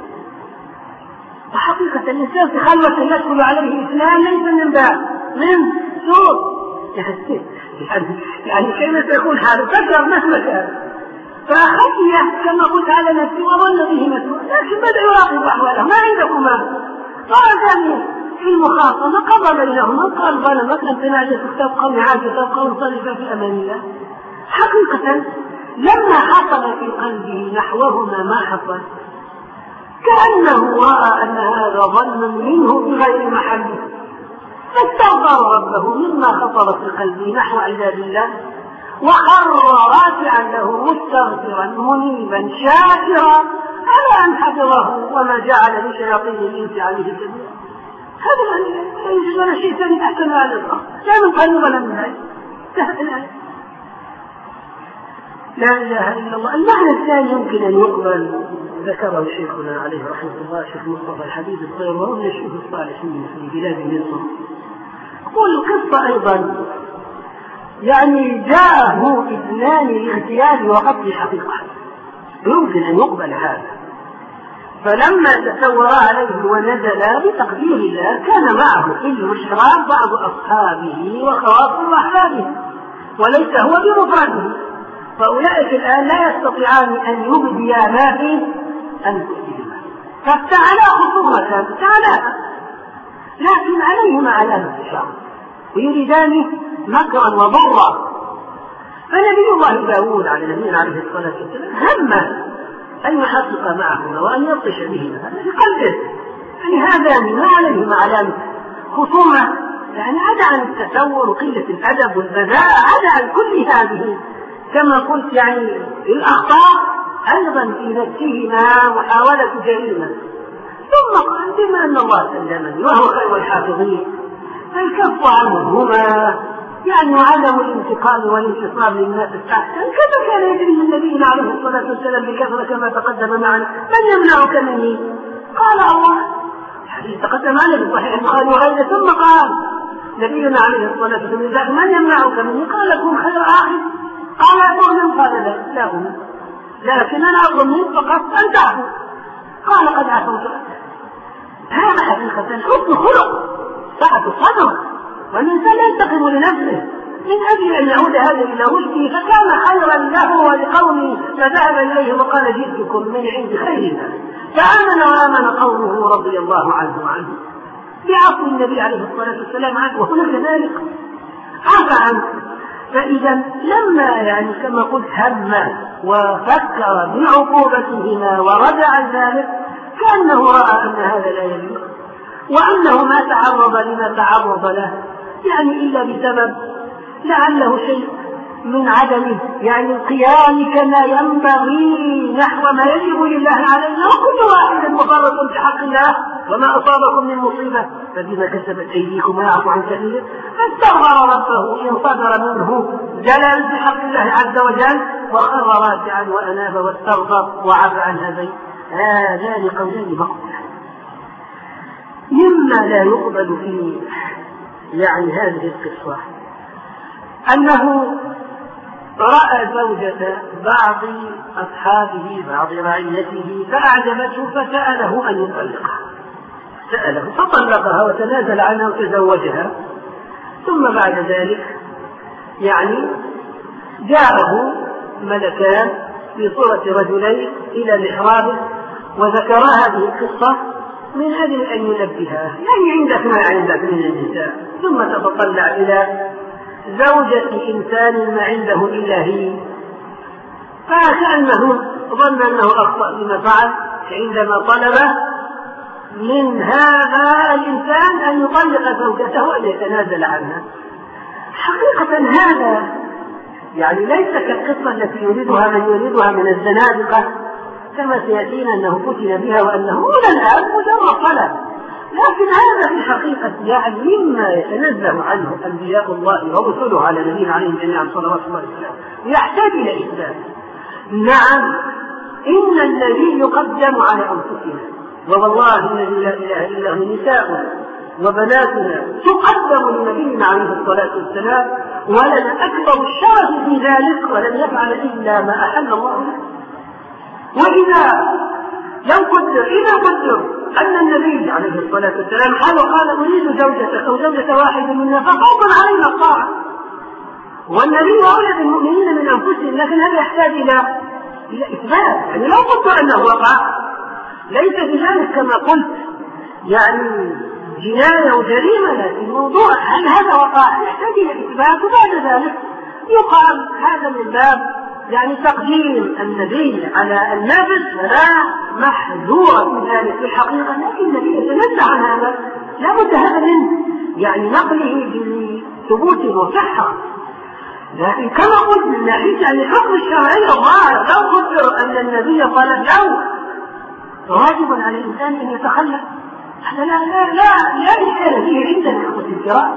وحقيقة الإنسان في خلوة يدخل عليه اثنان ليس من باب من سوء يعني يعني كيف تكون حاله فكر مهما كان. فخشي كما قلت على نفسي وظن بهما سوءا، لكن بدأ يراقب أحواله. ما عندكما؟ قال ثانيا في المخاصمة قضى بينهما قال ظلمت أن تناجت تبقى معاجة تبقى مصرفة في أمان الله. حقيقة لما حصل في قلبه نحوهما ما حصل كأنه رأى أن هذا ظن منه بغير محله، فاستغفر ربه مما خطر في قلبه نحو عباد الله وخر راكعا له مستغفرا منيبا شاكرا على أن حفظه وما جعل لشياطين الإنس عليه سبيلا. هذا لا يوجد ولا شيء ثاني أحسن على الأرض لا من قلب ولا من عين. لا إله إلا الله. المعنى الثاني يمكن أن يقبل ذكره شيخنا عليه رحمه الله شيخ مصطفى الحبيب الطير وهو من الشيوخ الصالحين في بلاد مصر. يقول القصة أيضا يعني جاءه اثنان لاغتيال وقتل الحقيقة، يمكن أن يقبل هذا. فلما تسورا عليه ونزلا بتقدير الله كان معه في المشراب بعض أصحابه وخواص وأحبابه وليس هو بمفرده، فأولئك الآن لا يستطيعان أن يبديا ما في أنفسهما فافتعلا خصومة تعالى، لكن عليهما علامة الشر ويريدان مكرا وضرا. فنبي الله داود على نبينا عليه الصلاة والسلام هم أن يحقق معهما وأن يبطش بهما في قلبه. يعني هذان ما عليهما علامة خصومة، يعني عدا عن التسور وقلة الأدب والبذاء، عدا عن كل هذه كما قلت يعني الأخطاء أيضا في نفسهما محاولة جريمة. ثم قال بما أن الله سلمني وهو خير الحافظين فالكف عنهما يعني وعدم الانتقام والانتصاب للناس الأحسن كما كان يجري من نبينا عليه الصلاة والسلام بكثرة كما تقدم معنا. من يمنعك مني؟ قال الله، الحديث تقدم معنا في صحيح البخاري وغيره. ثم قال نبينا عليه الصلاة والسلام من يمنعك مني؟ قال كن خير آخر. قال أقول قال لا لا أقول لكن أنا أقول منك فقط أن تعفو. قال قد عفوت لك. هذا حقيقة حسن خلق سعة الصدر، والإنسان ينتقم لنفسه من أجل أن يعود هذا إلى وجهه، فكان خيرا له ولقومه فذهب إليه وقال جئتكم من عند خير الناس فآمن وآمن قومه رضي الله عنه وعنه بعفو النبي عليه الصلاة والسلام عنه وهناك ذلك عفى عنه. فإذا لما يعني كما قلت هم وفكر بعقوبتهما ورجع عن ذلك كأنه رأى أن هذا لا يليق وأنه ما تعرض لما تعرض له يعني إلا بسبب لعله شيء من عدمه يعني القيام كما ينبغي نحو ما يجب لله علينا، وكل واحد مفرط في حق الله وما أصابكم من مصيبة فبما كسبت أيديكم ويعفو عن كثير، فاستغفر ربه إن صدر منه جلل بحق الله عز وجل وخر راكعا وأناب واستغفر وعفى عن هذين. هذان قولان مقبولان. مما لا يقبل في يعني هذه القصة أنه رأى زوجة بعض أصحابه بعض رعيته فأعجبته فسأله أن يطلقها، سأله فطلقها وتنازل عنها وتزوجها. ثم بعد ذلك يعني جاءه ملكان في صورة رجلين إلى محرابه وذكرا هذه القصة من أجل أن ينبهها، يعني عندك ما عندك من النساء، ثم تتطلع إلى زوجة إنسان ما عنده إلا هي، فكأنه ظن أنه أخطأ بما فعل عندما طلب من هذا الإنسان أن يطلق زوجته وأن يتنازل عنها. حقيقة هذا يعني ليس كالقصة التي يريدها من يريدها من الزنادقة كما سيأتينا أنه فتن بها وأنه إلى الآن مجرد طلب، لكن هذا في حقيقة يعني مما يتنزه عنه أنبياء الله ورسله على نبينا عليهم جميعا صلوات الله وسلامه، يحتاج إلى إثبات. نعم إن الذي يقدم على أنفسنا، ووالله الذي لا إله إلا هو نساؤنا وبناتنا تقدم لنبينا عليه الصلاة والسلام، ولنا أكبر الشرف في ذلك ولم يفعل إلا ما أحل الله له. وإذا لو قدر إذا قدر أن النبي عليه الصلاة والسلام حال وقال أريد زوجة أو زوجة واحد منا فخوف علينا الطاعة، والنبي أولى بالمؤمنين من أنفسهم، لكن هذا يحتاج إلى إلى إثبات. يعني لو قدر أنه وقع ليس بذلك كما قلت يعني جناية وجريمة، لكن موضوع هل هذا وقع يحتاج إلى إثبات، وبعد ذلك يقال هذا من باب يعني تقديم النبي على النفس، فلا محذور في ذلك في الحقيقة، لكن النبي يتنزه عن هذا لا بد هذا من يعني نقله بثبوت وصحة. لكن كما قلت من ناحية يعني الحكم الشرعي الظاهر لو قدر أن النبي قال له واجب على الإنسان أن يتخلف، هذا لا لا لا لا إشكال فيه عندنا إخوة الكرام،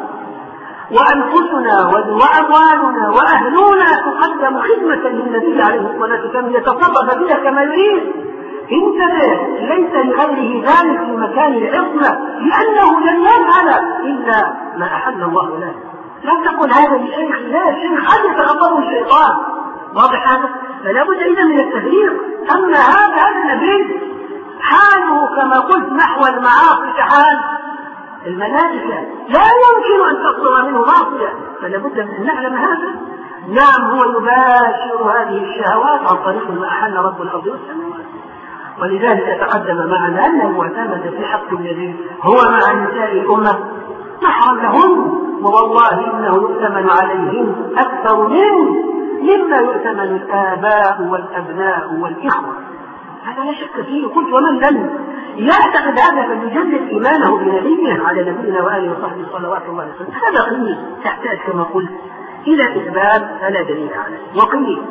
وأنفسنا وأموالنا وأهلنا تقدم خدمة للنبي عليه الصلاة والسلام يتصرف بها كما يريد. انتبه ليس لغيره ذلك في مكان العصمة، لأنه لن يفعل إلا ما أحل الله له. لا تقل هذا لشيخ، لا الشيخ قد يتغضبه الشيطان، واضح هذا؟ فلا بد إذا من التفريق. أما هذا هذا النبي حاله كما قلت نحو المعاصي كحال الملائكة، لا يمكن أن تصدر منه معصية، فلا بد من أن نعلم هذا. نعم هو يباشر هذه الشهوات عن طريق ما أحل رب الأرض والسماوات، ولذلك تقدم معنا أنه اعتمد في حق النبي هو مع نساء الأمة محرم لهم، والله إنه يؤتمن عليهم أكثر منه مما يؤتمن الآباء والأبناء والإخوة، هذا لا شك فيه. قلت ومن لم يعتقد هذا فليجدد إيمانه بنبيه على نبينا وآله وصحبه صلوات الله وسلامه. هذا قيل تحتاج كما قلت إلى إثبات فلا دليل عليه. وقيل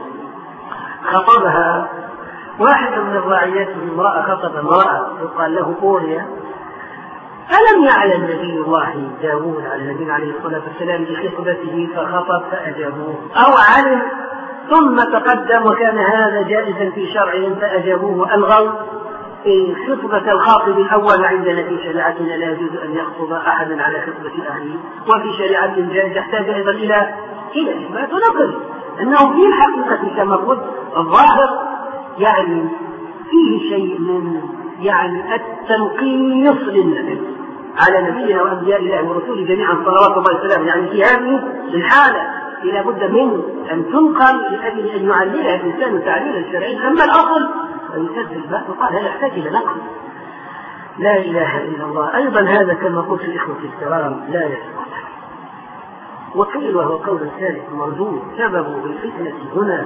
خطبها واحد من الراعيات امرأة، خطب امرأة يقال له قوريا، ألم يعلم نبي الله داود على نبينا عليه الصلاة والسلام بخطبته فخطب فأجابوه، أو علم ثم تقدم وكان هذا جائزا في شرعهم فأجابوه وألغوا في خطبة الخاطب الأول. عندنا في شريعتنا لا يجوز أن يخطب أحدا على خطبة أهله، وفي شريعة جائز يحتاج أيضا إلى إلى إثبات ونقل أنه في الحقيقة كما قلت الظاهر يعني فيه شيء من يعني التنقيص للنبي على نبينا وأنبياء الله ورسوله جميعا صلوات الله وسلامه، يعني في هذه الحالة لا بد من أن تنقل لأجل أن يعللها الإنسان تعليلا شرعيا. أما الأصل فيسد الباب وقال هذا يحتاج إلى نقل. لا إله إلا الله. أيضا هذا كما قلت الإخوة الكرام لا يثبت. وقيل وهو قول ثالث مردود سببه بالفتنة هنا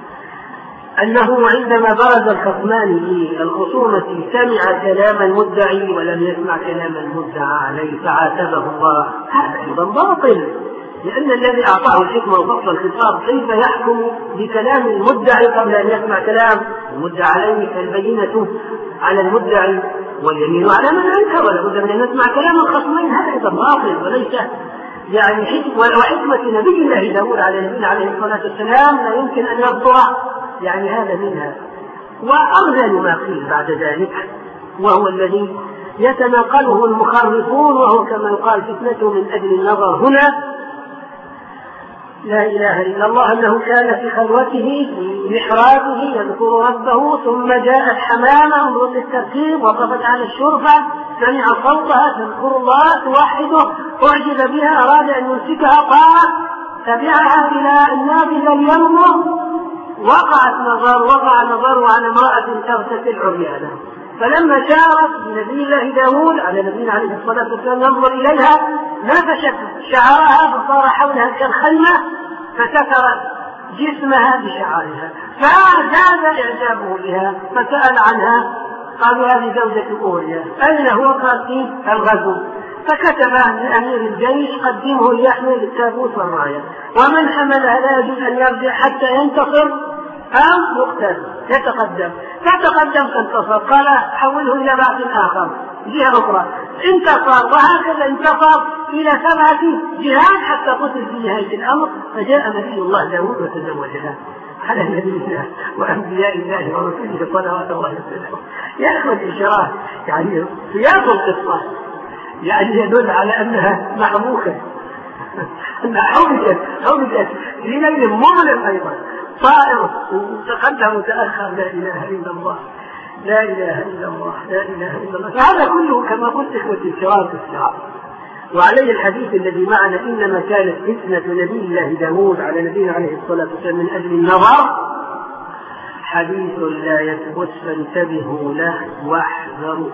أنه عندما برز الخصمان للخصومة سمع كلام المدعي ولم يسمع كلام المدعى عليه فعاتبه الله. هذا أيضا باطل، لأن الذي أعطاه الحكمة وفصل الخطاب كيف يحكم بكلام المدعي قبل أن يسمع كلام المدعى عليه، فالبينة على المدعي واليمين على من أنكر، ولا بد من أن نسمع كلام الخصمين، هذا أيضا باطل وليس يعني وحكمة نبي الله داود على نبينا عليه الصلاة والسلام لا يمكن أن يصدر يعني هذا منها. وأغلى ما قيل بعد ذلك وهو الذي يتناقله المخرفون، وهو كما يقال فتنته من أجل النظر هنا لا إله إلا الله، أنه كان في خلوته في محرابه يذكر ربه ثم جاءت حمامة انظر للترتيب وقفت على الشرفة سمع صوتها تذكر الله توحده أعجب بها أراد أن يمسكها قال تبعها إلى النافذة اليمنى وقعت نظر وقع نظر على امرأة تغتسل عريانا، فلما شارت بنبي الله داود على نبينا عليه الصلاة والسلام ينظر إليها نفشت شعرها فصار حولها كالخيمة فسترت جسمها بشعرها، فزاد إعجابه بها فسأل عنها قالوا هذه زوجة أوريا أين هو؟ قال في الغزو، فكتب لأمير الجيش قدمه ليحمل التابوت والراية، ومن حملها لا يجوز أن يرجع حتى ينتصر أو يقتل يتقدم، فتقدم فانتصر قال حوله إلى بعث آخر جهة أخرى انتصر، وهكذا انتصر إلى سبعة جهات حتى قتل في نهاية الأمر، فجاء نبي الله داود وتزوجها على نبي الله وأنبياء الله ورسوله صلوات الله وسلامه. يا أخوة الشراف يعني سياق القصة يعني يدل على أنها محبوكة أنها حولت حولت في ليل مظلم أيضا طائر تقدم وتأخر لا إله إلا الله لا إله إلا الله لا إله إلا الله. فهذا كله كما قلت إخوة الكرام في الشعر. وعليه الحديث الذي معنا إنما كانت فتنة نبي الله داود على نبينا عليه الصلاة والسلام من أجل النظر حديث لا يثبت فانتبهوا له واحذروا.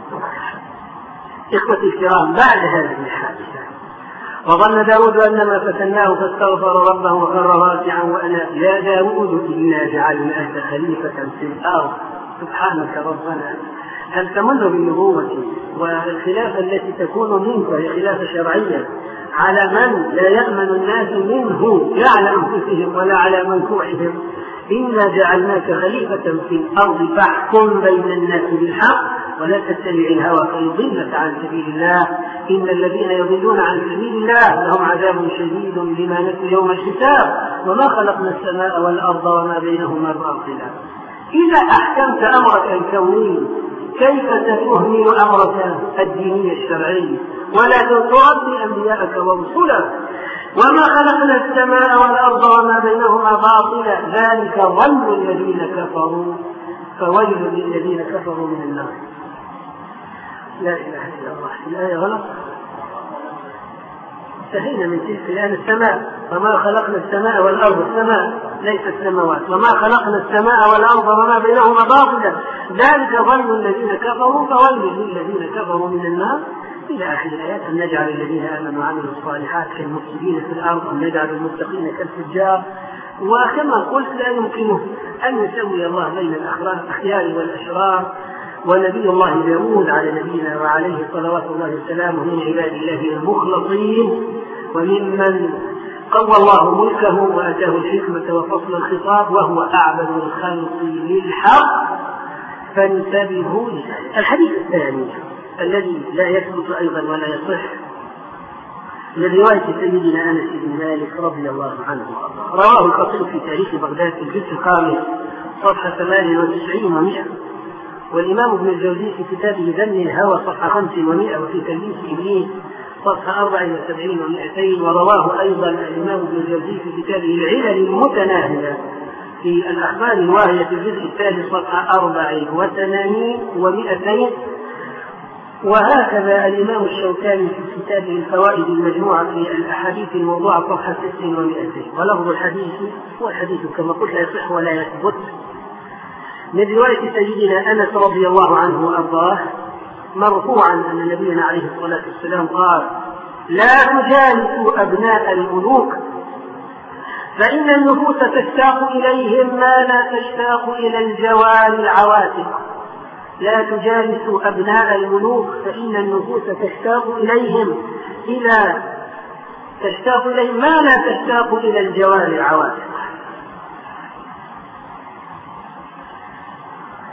إخوة الكرام بعد هذه الحادثة وظن داود أنما فتناه فاستغفر ربه وخر راكعا وأنا يا داود إنا جعلناك خليفة في الأرض سبحانك ربنا هل تمن بالنبوة والخلافة التي تكون منك هي خلافة شرعية على من لا يأمن الناس منه لا على أنفسهم ولا على منكوحهم، إنا جعلناك خليفة في الأرض فاحكم بين الناس بالحق ولا تتبع الهوى فيضلك عن سبيل الله إن الذين يضلون عن سبيل الله لهم عذاب شديد بما نسوا يوم الحساب وما خلقنا السماء والأرض وما بينهما باطلا. إذا أحكمت أمرك الكوني كيف ستهمل أمرك الديني الشرعي ولا تربي أنبياءك ورسلك وما خلقنا السماء والأرض وما بينهما باطلا ذلك ظن الذين كفروا فويل للذين كفروا من النار. لا إله إلا الله. الآية غلط انتهينا من تلك الآن السماء وما خلقنا السماء والأرض السماء ليس السماوات وما خلقنا السماء والأرض وما بينهما باطلا ذلك ظن الذين كفروا فويل للذين كفروا من النار إلى آخر الآيات. أن نجعل الذين آمنوا وعملوا الصالحات كالمفسدين في الأرض أن نجعل المتقين كالفجار. وكما قلت لا يمكنه أن يسوي الله بين الأخيار والأشرار. ونبي الله داود على نبينا وعليه صلوات الله وسلامه من عباد الله المخلصين وممن قوى الله ملكه وأتاه الحكمة وفصل الخطاب وهو أعبد الخلق للحق فانتبهوا. الحديث الثاني الذي لا يثبت أيضا ولا يصح من رواية سيدنا أنس بن مالك رضي الله عنه رواه الخطيب في تاريخ بغداد في الجزء الخامس صفحة ثمانية وتسعين ومئة والإمام ابن الجوزي في كتابه ذم الهوى صفحة خمس ومئة وفي تلبيس إبليس صفحة أربع وسبعين ومئتين. ورواه أيضا الإمام ابن الجوزي في كتابه العلل المتناهية في الأخبار الواهية في الجزء الثالث صفحة أربع وثمانين ومئتين. وهكذا الإمام الشوكاني في كتابه الفوائد المجموعة في الأحاديث الموضوعة صفحة ست ومئتين. ولفظ الحديث هو الحديث كما قلت لا يصح ولا يثبت من رواية سيدنا أنس رضي الله عنه وأرضاه مرفوعا أن نبينا عليه الصلاة والسلام قال لا تجالسوا أبناء الملوك فإن النفوس تشتاق إليهم ما لا تشتاق إلى الجوار العواتق. لا تجالسوا أبناء الملوك فإن النفوس تشتاق إليهم إلى تشتاق إليهم ما لا تشتاق إلى الجوار العواتق.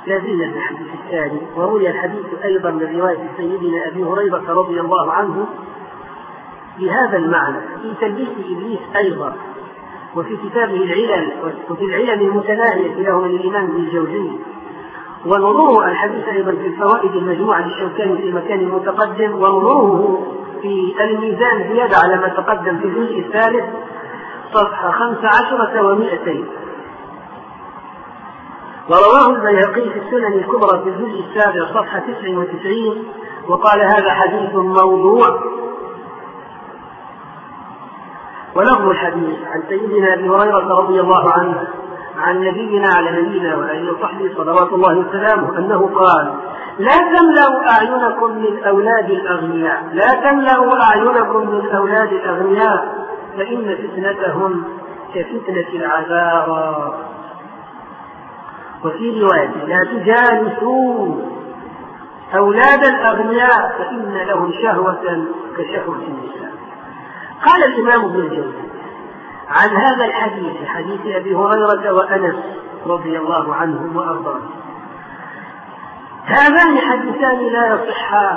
لازلنا في الحديث الثاني. وروي الحديث أيضا من رواية سيدنا أبي هريرة رضي الله عنه بهذا المعنى في تلبيس إبليس أيضا، وفي كتابه العلل وفي العلل المتناهية له من الإمام ابن الجوزي. ونظره الحديث أيضا في الفوائد المجموعة للشوكاني في مكان متقدم، ونظره في الميزان زيادة على ما تقدم في الجزء الثالث صفحة خمس عشرة ومئتين. ورواه البيهقي في السنن الكبرى في الجزء السابع صفحة تسع وتسعين وقال هذا حديث موضوع. ولفظ الحديث عن سيدنا أبي هريرة رضي الله عنه عن نبينا على نبينا وآله وصحبه صلوات الله وسلامه أنه قال: لا تملأوا أعينكم من أولاد الأغنياء، لا تملأوا أعينكم من أولاد الأغنياء فإن فتنتهم كفتنة العذارى. وفي رواية: لا تجالسوا أولاد الأغنياء فإن لهم شهوة كشهوة النساء. قال الإمام ابن الجوزي عن هذا الحديث، حديث أبي هريرة وأنس رضي الله عنهم وأرضاهم: هذان حديثان لا يصحان،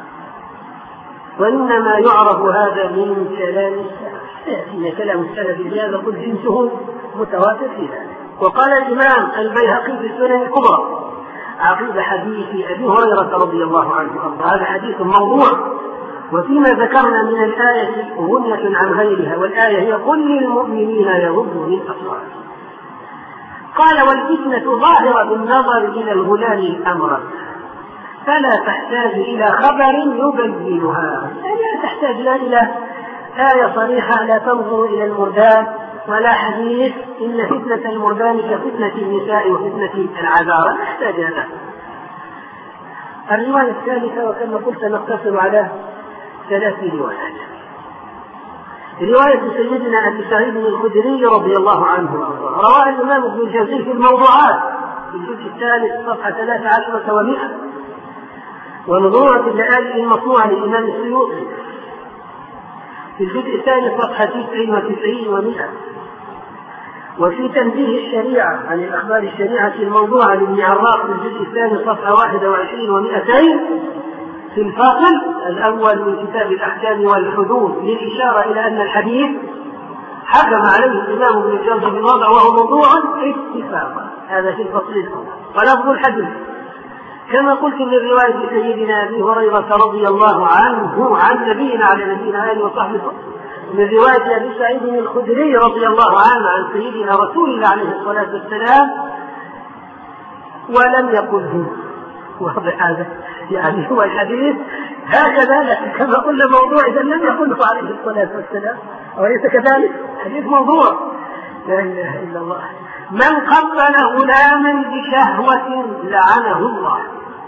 وإنما يعرف هذا من كلام السلف. يأتينا كلام السلف بهذا قل جنسه متواتر في ذلك. وقال الإمام البيهقي في السنن الكبرى عقيب حديث أبي هريرة رضي الله عنه: هذا حديث موضوع، وفيما ذكرنا من الآية غنية عن غيرها، والآية هي: قل للمؤمنين يغضوا من أبصارهم. قال: والفتنة ظاهرة بالنظر إلى الغلام الأمرد، فلا تحتاج إلى خبر يبينها، يعني لا تحتاج لا إلى آية صريحة، لا تنظر إلى المردان، ولا حديث إن فتنة المردان كفتنة النساء وفتنة العذارى، لا تحتاج هذا. الرواية الثالثة، وكما قلت نقتصر على ثلاث روايات. رواية سيدنا أبي سعيد الخدري رضي الله عنه رواه الإمام ابن الجوزي في الموضوعات في الجزء الثالث صفحة ثلاث عشرة ومئة، ونظورة اللآلئ المصنوعة للإمام السيوطي في الجزء الثاني صفحة تسع وتسعين ومئة، وفي تنبيه الشريعة عن الأخبار الشريعة الموضوعة لابن عراق في الجزء الثاني صفحة واحد وعشرين ومئتين، في الفاصل الأول من كتاب الأحكام والحدود للإشارة إلى أن الحديث حكم عليه الإمام ابن الجوزي بالوضع وهو موضوع اتفاقا. هذا في الفصل الأول. ولفظ الحديث كما قلت من رواية سيدنا أبي هريرة رضي الله عنه عن نبينا على نبينا آله وصحبه، من رواية أبي سعيد الخدري رضي الله عنه عن سيدنا رسول الله عليه الصلاة والسلام، ولم يقله. واضح هذا؟ يعني هو الحديث هكذا، لكن كما قلنا موضوع إذا لم يقله عليه الصلاة والسلام، وليس كذلك، حديث موضوع. لا إله إلا الله. من قبل غلاما بشهوة لعنه الله،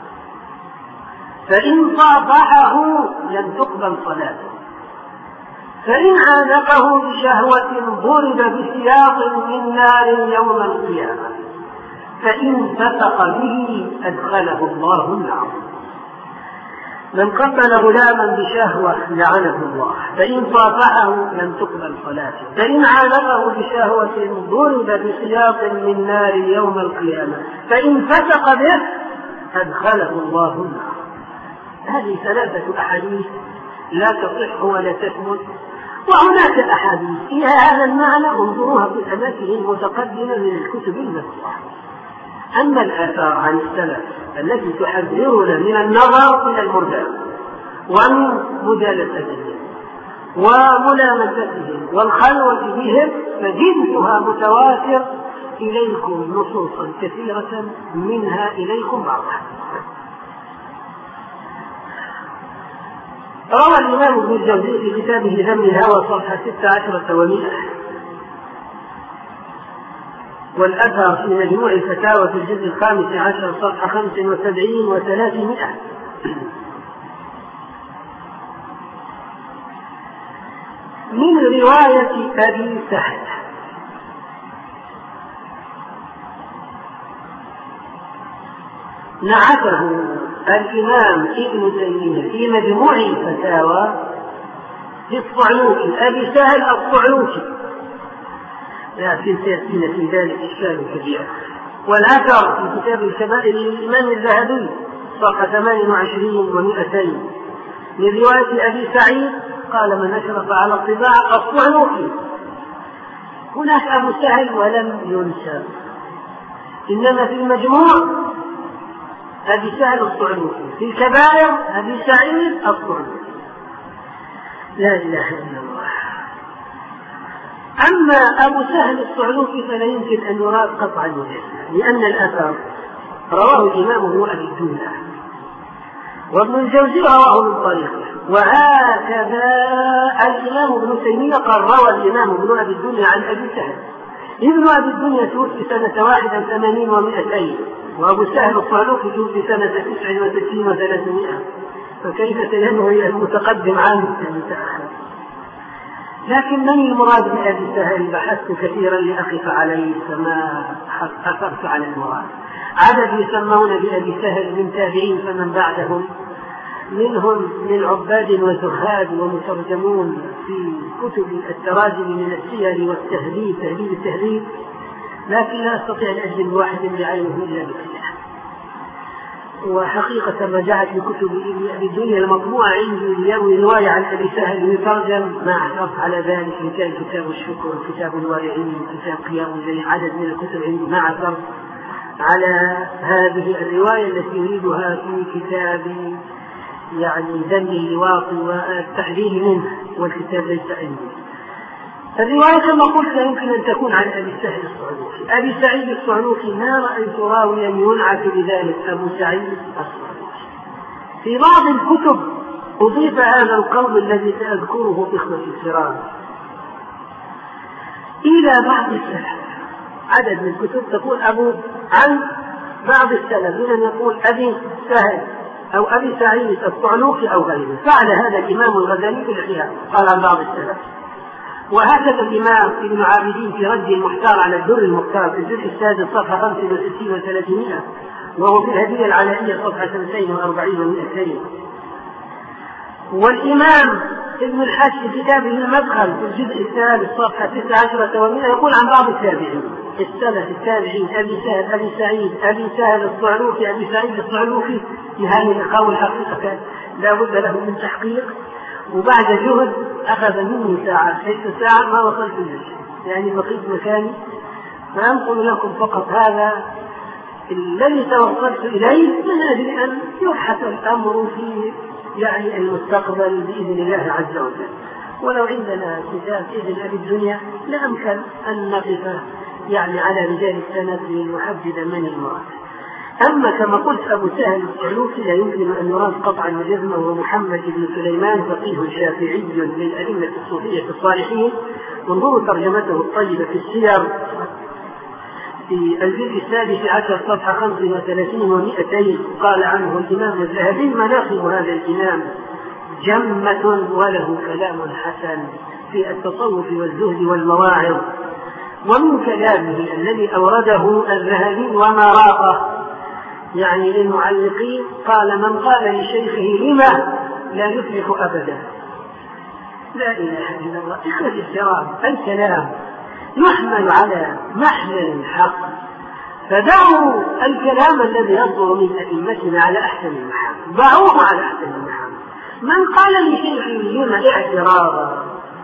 فإن صافحه لم تقبل صلاته، فإن عانقه بشهوة ضرب بسياط من نار يوم القيامة، فإن فتق به أدخله الله النار. من قبل غلاما بشهوة لعنه الله، فإن صافحه لم تقبل صلاته، فإن عانقه بشهوة ضرب بسياط من نار يوم القيامة، فإن فتق به أدخله الله النار. هذه ثلاثة أحاديث لا تصح ولا تثبت، وهناك الأحاديث فيها هذا المعنى انظروها في الأماكن المتقدمة من الكتب المذكورة. أما الآثار عن السلف التي تحذرنا من النظر إلى المردان ومن مجالستهم وملامستهم والخلوة بهم فجنسها متواتر إليكم نصوصا كثيرة منها إليكم بعضها. روى الإمام ابن الجوزي في كتابه ذم الهوى صفحة ست عشرة ومئة، والأثر في مجموع الفتاوى في الجزء الخامس عشر صفحة خمس وسبعين وثلاثمائة، من رواية أبي سعد نعته الإمام ابن تيمية في مجموع الفتاوى في الصعلوكي، أبي سهل الصعلوكي، لكن سيأتينا في ذلك إشكال كبير. والأثر في كتاب الكبائر للإمام الذهبي صفحة ثمان وعشرين ومئتين من رواية أبي سعيد قال: من أشرف على الطباع الصعلوكي. هناك أبو سهل ولم ينسى، إنما في المجموع أبي سهل الصعلوكي، في الكبائر أبي سعيد الصعلوكي. لا إله إلا الله. أما أبو سهل الصعلوكي فلا يمكن أن يراد قطعا وجزما، لأن الأثر رواه الإمام ابن أبي الدنيا وابن الجوزي رواه من طريقه، وهكذا الإمام ابن تيمية قال روى الإمام ابن أبي الدنيا عن أبي سهل. ابن أبي الدنيا توفي سنة واحد ثمانين ومئتين، وأبو سهل الصعلوكي توفي سنة تسع وستين وثلاثمائة، فكيف سينوي المتقدم عنه المتأخر؟ لكن من المراد بأبي سهل؟ بحثت كثيرا لأقف عليه فما أثرت على المراد. عدد يسمون بأبي سهل من تابعين فمن بعدهم، منهم من عباد وزهاد ومترجمون في كتب التراجم من السير والتهذيب، تهذيب التهذيب، لكن لا أستطيع أن أجد واحد بعينه إلا بكلام. وحقيقة رجعت لكتب أبي الدنيا المطبوعة عندي ليروي رواية عن أبي سهل يترجم، ما اعترف على ذلك، إن كان كتاب الشكر، كتاب الوارعين، كتاب قيام الليل، عدد من الكتب عندي ما اعترف على هذه الرواية التي يريدها في كتاب يعني ذم اللواط والتحذير منه، والكتاب ليس عندي. الرواية كما قلت يمكن أن تكون عن أبي سعيد الصعلوكي. أبي سعيد الصعلوكي ما رأيت راويا ينعت بذلك أبو سعيد الصعلوكي. في بعض الكتب أضيف هذا القول الذي سأذكره في إخوة الكرام إلى بعض السلف. عدد من الكتب تقول أبو عن بعض السلف، من يقول أبي سهل أو أبي سعيد الصعلوكي أو غيره. فعل هذا الإمام الغزالي في الإحياء، قال عن بعض السلف. وهكذا الإمام ابن عابدين في رد المختار على الدر المختار في الجزء السادس صفحة خمسة وستين وثلاثمائة، وهو في الهدية العلائية صفحة اثنتين وأربعين ومئتين. والإمام ابن الحاج في كتابه المدخل في الجزء الثالث صفحة تسعة عشرة ومئة يقول عن بعض التابعين السلف التابعين أبي سهل أبي سعيد أبي سهل الصعلوكي أبي سعيد الصعلوكي. في هذه القول حقيقة لا بد له من تحقيق، وبعد جهد أخذ مني ساعة ست ساعة ما وصلت إليه، يعني بقيت مكاني. فأنقل لكم فقط هذا الذي توصلت إليه من أجل أن يبحث الأمر في يعني المستقبل بإذن الله عز وجل. ولو عندنا كتاب ابن أبي الدنيا لأمكن أن نقف يعني على رجال السند لنحدد من المراد. أما كما قلت أبو سهل الصعلوكي لا يمكن أن يراد قطعا وجزما، ومحمد بن سليمان فقيه شافعي من الأئمة الصوفية الصالحين، وانظروا ترجمته الطيبة في السير في الجزء السادس عشر صفحة خمس وثلاثين ومئتين. قال عنه الإمام الذهبي: مناقب هذا الإمام جمة وله كلام حسن في التصوف والزهد والمواعظ. ومن كلامه الذي أورده الذهبي وما راقه يعني للمعلقين قال: من قال لشيخه لما لا يفلح أبدا. لا إله إلا الله. إخوة الكرام، الكلام يحمل على محمل الحق، فدعوا الكلام الذي يصدر من أئمتنا على أحسن المحامل، ضعوه على أحسن المحامل. من قال لشيخه لما اعتراضا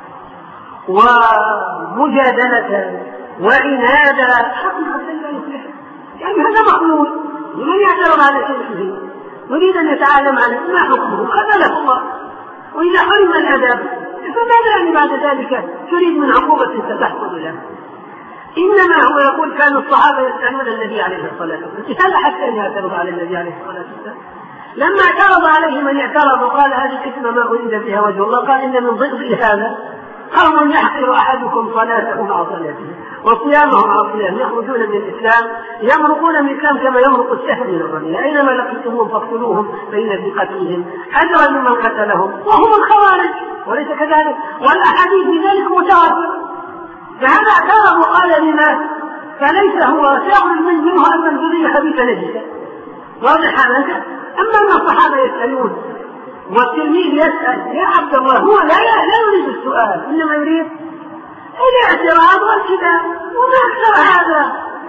ومجادلة وعنادا حقيقة لا يفلح، يعني هذا مقبول. ومن يعترض على شيخه يريد أن يتعلم عنه ما حكمه أبدا الله، وإذا حرم الأدب فماذا يعني بعد ذلك تريد من عقوبة ستحصل له؟ إنما هو يقول كان الصحابة يسألون النبي عليه الصلاة والسلام، هذا حتى أن يعترض على النبي عليه الصلاة والسلام. لما اعترض عليه من اعترض وقال هذه الكلمة ما أريد بها وجه الله، قال إن من ضد هذا قوم يحقر أحدكم صلاته مع صلاته وصيامه مع صيامه، يخرجون من الإسلام يمرقون من الإسلام كما يمرق السهم من الرمية، أينما لقيتموهم فاقتلوهم فإن في قتلهم أجرا لمن قتلهم وهم الخوارج، وليس كذلك؟ والأحاديث بذلك متواترة. فهذا اعترض وقال لما فليس هو شاغل من منه أن الذرية خبيث نجسة، واضح هذا. أما أن الصحابة يسألون والتلميذ يسأل يا عبد الله، هو لا لا يريد السؤال، إنما يريد الاعتراض والكذاب، وما أكثر هذا.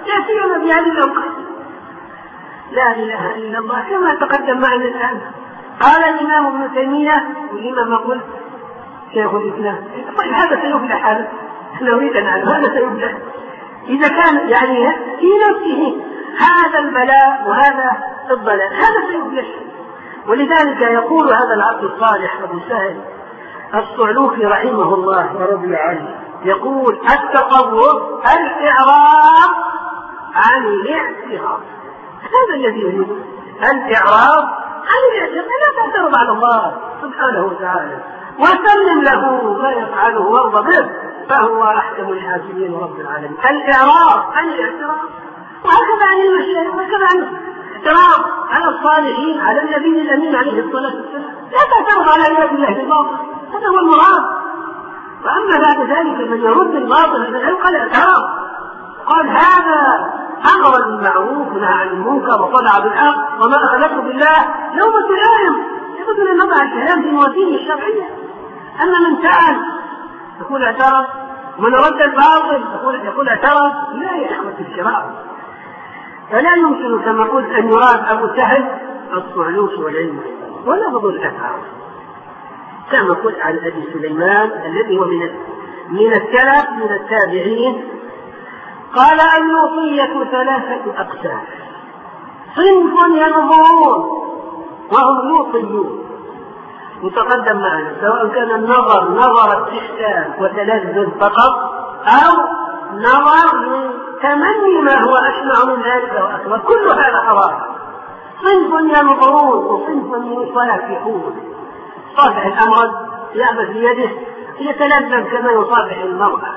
لا سيما في هذه الأوقات. لا إله إلا الله كما تقدم معنا الآن. قال الإمام ابن تيمية والإمام قلت شيخ الإسلام طيب هذا سيبلح، هذا نريد أن نعلم هذا سيبلح إذا كان يعني في نفسه هذا البلاء وهذا الضلال هذا سيبلح. ولذلك يقول هذا العبد الصالح أبو سهل الصعلوكي رحمه الله ورضي عنه يقول التصوف الإعراض عن الاعتراض. هذا الذي يريد الإعراض عن الاعتراض، لا تعترض على الله سبحانه وتعالى وسلم له ما يفعله وارض به فهو أحكم الحاكمين رب العالمين. الإعراض عن الاعتراض، وهكذا عن المشايخ وهكذا عن الاعتراض على الصالحين على النبي الأمين عليه الصلاة والسلام. لا تعترض على عباد الله بالباطل، هذا هو المراد. وأما بعد ذلك من يرد الباطل هذا يلقى الاعتراض، قال هذا أمر بالمعروف ونهى عن المنكر وطلع بالحق وما أخذته بالله لومة لائم، يجب أن نضع الكلام في موازينه الشرعية. أما من سأل يقول اعترض، ومن رد الباطل يقول يقول اعترض، لا يا إخوة الكرام. فلا يمكن كما قلت أن يراد أبو سهل الصعلوك والعلم ولفظ الأثار كما قلت عن أبي سليمان الذي هو من من السلف من التابعين. قال اللوطية ثلاثة أقسام: صنف ينظرون وهم لوطيون، متقدم معنا، سواء كان النظر نظر استحسان وتلذذ فقط أو نظر من تمني ما هو أشنع من ذلك وأكبر، كل هذا حرام. صنف ينظرون وصنف يصافحون، صافح الأمرد يعبث بيده يتلذذ كما يصافح المرأة.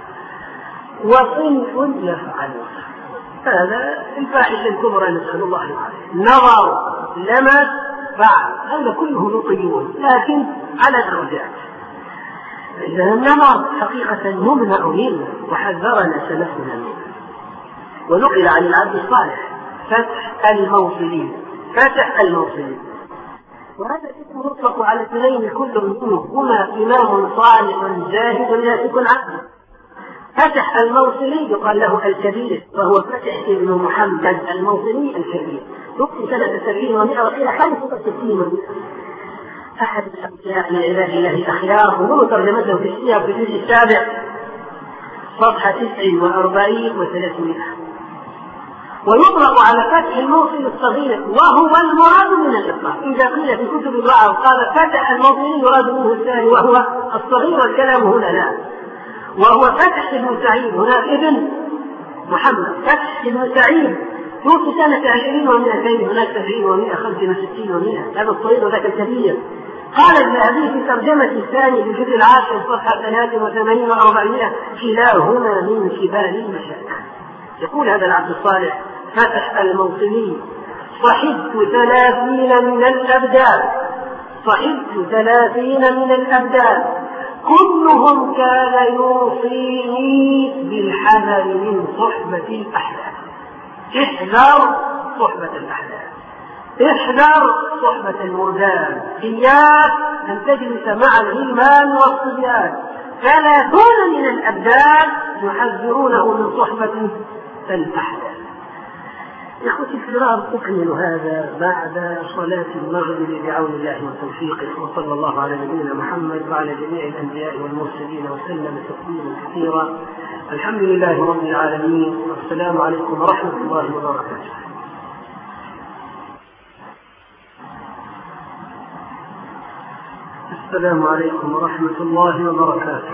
وصنف يفعلون، هذا الفاحشة الكبرى نسأل الله العافية، نظر لمس فعل، هذا كله لطيون لكن على درجات. إذا النظر حقيقة يمنع منه وحذرنا سلفنا منه. ونقل عن العبد الصالح فتح الموصلين، فتح الموصلين، وهذا اسم يطلق على اثنين كل منهما إمام صالح زاهد لا يكن عبد. فتح الموصلي يقال له الكبير، وهو فتح ابن محمد الموصلي الكبير، توفي سنة سبعين ومئة وقيل خمسة وستين. أحد الأنبياء من عباد الله الأخيار، وهو ترجمته في السياق في الجزء السابع صفحة تسع وأربعين وثلاثمائة. ويطلق على فتح الموصل الصغير وهو المراد من الإطلاق. إذا قيل في كتب الوعظ قال فتح الموصلي يراد منه الثاني وهو الصغير، والكلام هنا لا، وهو فتح ابن سعيد، هناك ابن محمد فتح ابن سعيد توفي سنة عشرين ومئتين، هناك سبعين ومئة خمسة وستين ومئة، هذا الصغير وذاك الكبير. قال الذهبي في ترجمة الثاني في الجزء العاشر صفحة ثلاثة وثمانين وأربعمائة كلاهما من كبار المشايخ. يقول هذا العبد الصالح فتح الموصلي: صحبت ثلاثين من الأبدال، صحبت ثلاثين من الأبدال كلهم كان يوصيني بالحذر من صحبة الأحلام. احذر صحبة الأحلام، احذر صحبة المردان، إياك أن تجلس مع الغلمان والصبيان. ثلاثون من الأبدال يحذرونه من صحبة الأحلام. يا أخوتي الكرام، أكمل هذا بعد صلاة المغرب بعون الله وتوفيقه، وصلى الله على نبينا محمد وعلى جميع الأنبياء والمرسلين وسلم تسليما كثيرا. الحمد لله رب العالمين، والسلام عليكم ورحمة الله وبركاته. السلام عليكم ورحمة الله وبركاته.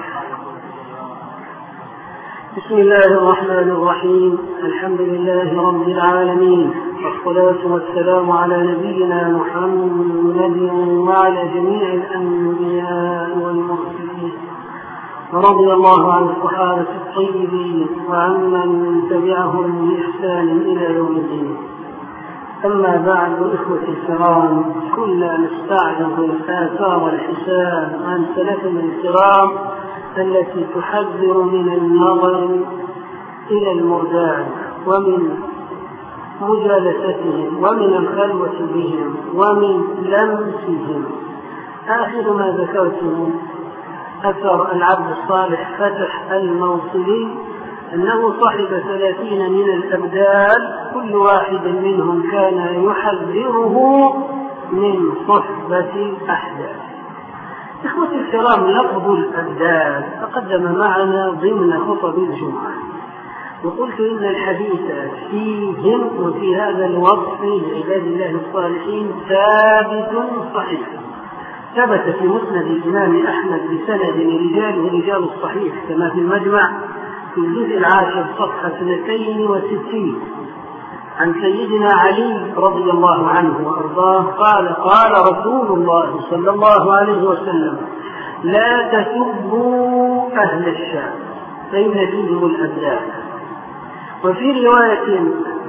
بسم الله الرحمن الرحيم، الحمد لله رب العالمين، والصلاة والسلام على نبينا محمد وعلى جميع الأنبياء والمرسلين، ورضي الله عن الصحابة الطيبين وعمن تبعهم بإحسان إلى يوم الدين. أما بعد، إخوتي الكرام، كنا نستعرض آثار الحساب عن سلفنا الكرام التي تحذر من النظر إلى المردان ومن مجالستهم ومن الخلوة بهم ومن لمسهم. آخر ما ذكرته أثر العبد الصالح فتح الموصلي أنه صحب ثلاثين من الأبدال كل واحد منهم كان يحذره من صحبة الأحداث. إخوتي الكرام، لفظ الأبدال تقدم معنا ضمن خطب الجمعة، وقلت إن الحديث فيهم وفي هذا الوصف لعباد الله الصالحين ثابت صحيح. ثبت في مسند الإمام أحمد بسند رجاله رجال الصحيح كما في المجمع في الجزء العاشر صفحة اثنتين وستين عن سيدنا علي رضي الله عنه وأرضاه قال: قال رسول الله صلى الله عليه وسلم: لا تسبوا أهل الشام فإن فيهم الأبدال. وفي رواية: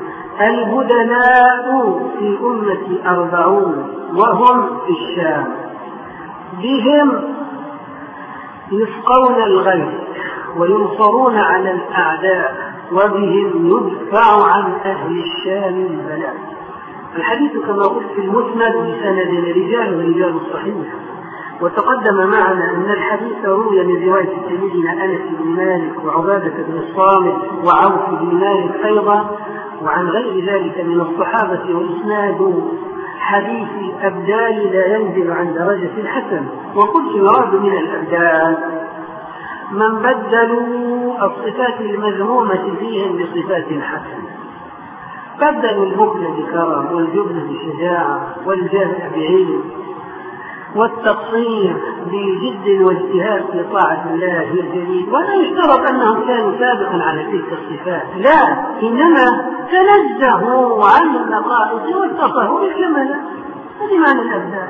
البدلاء في أمتي أربعون وهم في الشام بهم يسقون الغيث وينصرون على الأعداء وبهم يدفع عن أهل الشام البلاء. الحديث كما قلت في المسند بسند رجال ورجال الصحيح. وتقدم معنا أن الحديث روي من رواية سيدنا أنس بن مالك وعبادة بن الصامت وعوف بن مالك أيضا وعن غير ذلك من الصحابة، وإسناد حديث الأبدال لا ينزل عن درجة الحسن. وقلت يراد من الأبدال من بدلوا الصفات المذمومة فيهم بصفات حسنة، بدلوا البخل بكرم والجبن بشجاعة والجهل بعلم والتقصير بجد واجتهاد في طاعة الله الجليل. ولا يشترط أنهم كانوا سابقا على تلك الصفات، لا، إنما تنزهوا عن النقائص واتصفوا بالكمال. هذه معنى الأبدال.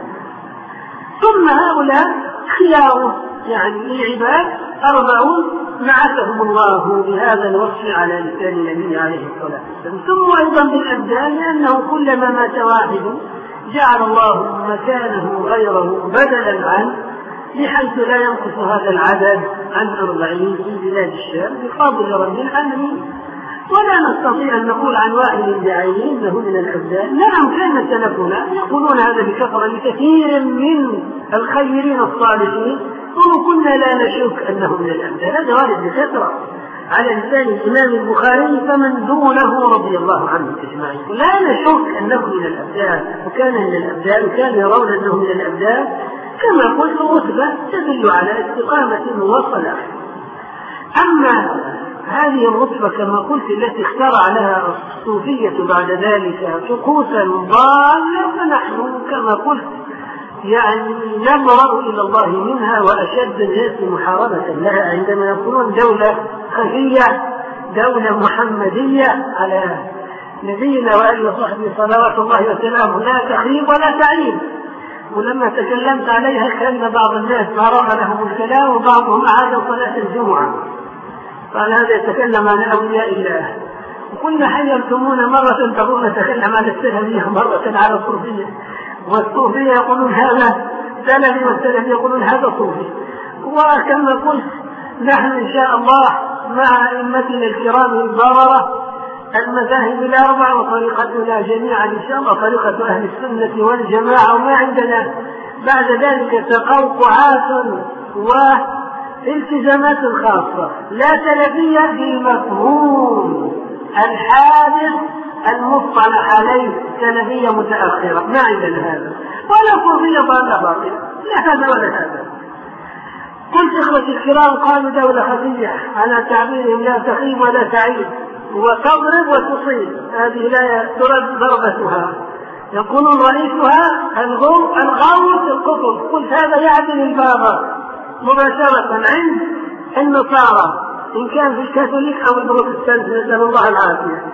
ثم هؤلاء خيار يعني العباد أربعون بعثهم الله بهذا الوصف على لسان النبي عليه الصلاة والسلام. ثم أيضا بالأبدال لأنه كلما مات واحد جعل الله مكانه غيره بدلا عنه، بحيث لا ينقص هذا العدد عن أربعين في بلاد الشام بفضل رب العالمين. ولا نستطيع أن نقول عن واحد بعينه إنه من الأبدال. نعم، كان سلفنا يقولون هذا بكثرة لكثير من الخيرين الصالحين، وكنا لا نشك أنه من الأبدال. هذا وارد بكثرة على لسان الإمام البخاري فمن دونه رضي الله عنه أجمعين. لا نشك أنه من الأبدال، وكان من الأبدال، وكان يرون أنه من الأبدال كما قلت رتبة تدل على استقامة وصلاح. أما هذه الرتبة كما قلت التي اخترع لها الصوفية بعد ذلك طقوسا ضالة، فنحن كما قلت يعني نبرأ إلى الله منها، وأشد الناس محاربة لها عندما يقولون دولة خفية، دولة محمدية على نبينا وآله وصحبه صلوات الله وسلامه، لا تخريب ولا تعيب. ولما تكلمت عليها كان بعض الناس فرغ لهم الكلام، وبعضهم أعاد صلاة الجمعة قال هذا يتكلم عن أولياء الله. وكنا حيرتمونا مرة تقول نتكلم عن السلفية، مرة على الصوفية، والصوفية يقولون هذا سلفي والسلفي يقولون هذا صوفي. وكما قلت نحن إن شاء الله مع أئمتنا الكرام البررة المذاهب الأربع وطريقتنا جميعا إن شاء الله طريقة أهل السنة والجماعة، وما عندنا بعد ذلك تقوقعات والتزامات خاصة، لا سلفية بالمفهوم الحادث المصطلح عليه سلفية متأخرة، ما عندنا هذا، ولا صوفية ضالة باطلة، لا هذا ولا هذا. قلت إخوتي الكرام قالوا دولة خفية على تعبيرهم لا تخيب ولا تعيب، وتضرب وتصيب، هذه لا ترد ضربتها، يقولون رئيسها الغوث القطب. قلت هذا يعدل البابا مباشرة عند النصارى إن كان في الكاثوليك أو البروتستانت، نسأل الله العافية.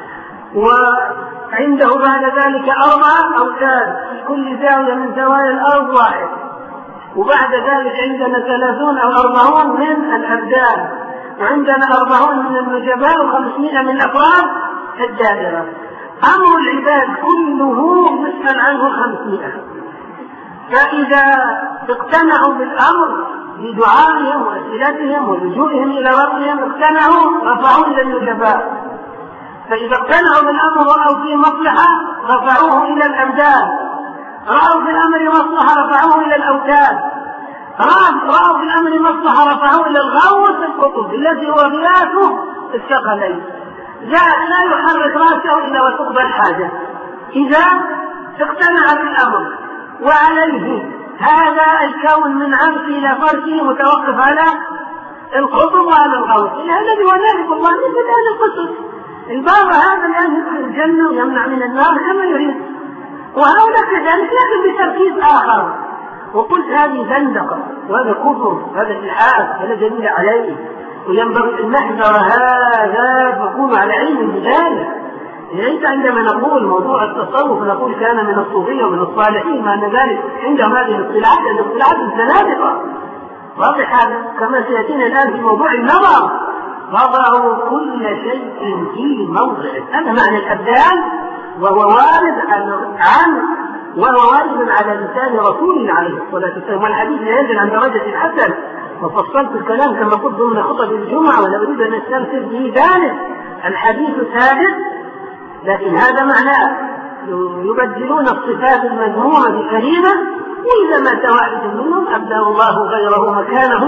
وعنده بعد ذلك أربعة أوتاد في كل زاوية من زوايا الأرض واحد، وبعد ذلك عندنا ثلاثون أو أربعون من الأبدان، وعندنا أربعون من النجباء وخمسمائة من أفراد الدائرة. أمر العباد كله يسأل عنه خمسمائة، فإذا اقتنعوا بالأمر بدعائهم وأسئلتهم ولجوئهم إلى ربهم اقتنعوا رفعوا إلى النجباء، فإذا اقتنعوا بالأمر رأوا فيه مصلحة رفعوه إلى الأبدان، رأوا في الأمر مصلحة رفعوه إلى الأوتاد، رأوا في الأمر مصلحة رفعوه إلى الغوث القطب الذي هو غياثه الثقلين لا لا يحرك راسه إلا وتقضى الحاجة إذا اقتنع بالأمر، وعليه هذا الكون من عرش إلى فرشه متوقف على الخطب وعلى الغوث. هذا بولاية الله مثل هذا القصص. البابا هذا الآن يدخل الجنة ويمنع من النار كما يريد، وهؤلاء كذلك لكن بتركيز آخر. وقلت هذه زندقة وهذا كفر، هذا إلحاد، هذا دليل عليه، وينبغي أن نحذر هذا ونكون على علم بذلك. ليس عندما نقول موضوع التصوف نقول كان من الصوفية ومن الصالحين، مع أن ذلك عندهم هذه الاصطلاحات، الاصطلاحات الزنادقة واضح هذا. كما سيأتينا الآن في موضوع النظر، وضعوا كل شيء في موضعه. هذا معنى الأبدان، وهو وارد عن وهو وارد على لسان رسولنا عليه الصلاة والسلام، والحديث لا ينزل عن درجة الحسن. وفصلت الكلام كما قلت ضمن خطب الجمعة، ولا أريد أن أستمسك به ذلك. الحديث ثابت، لكن هذا معناه يبدلون الصفات المذمومة بكريمة، وإذا مات واحد منهم أبدل الله غيره مكانه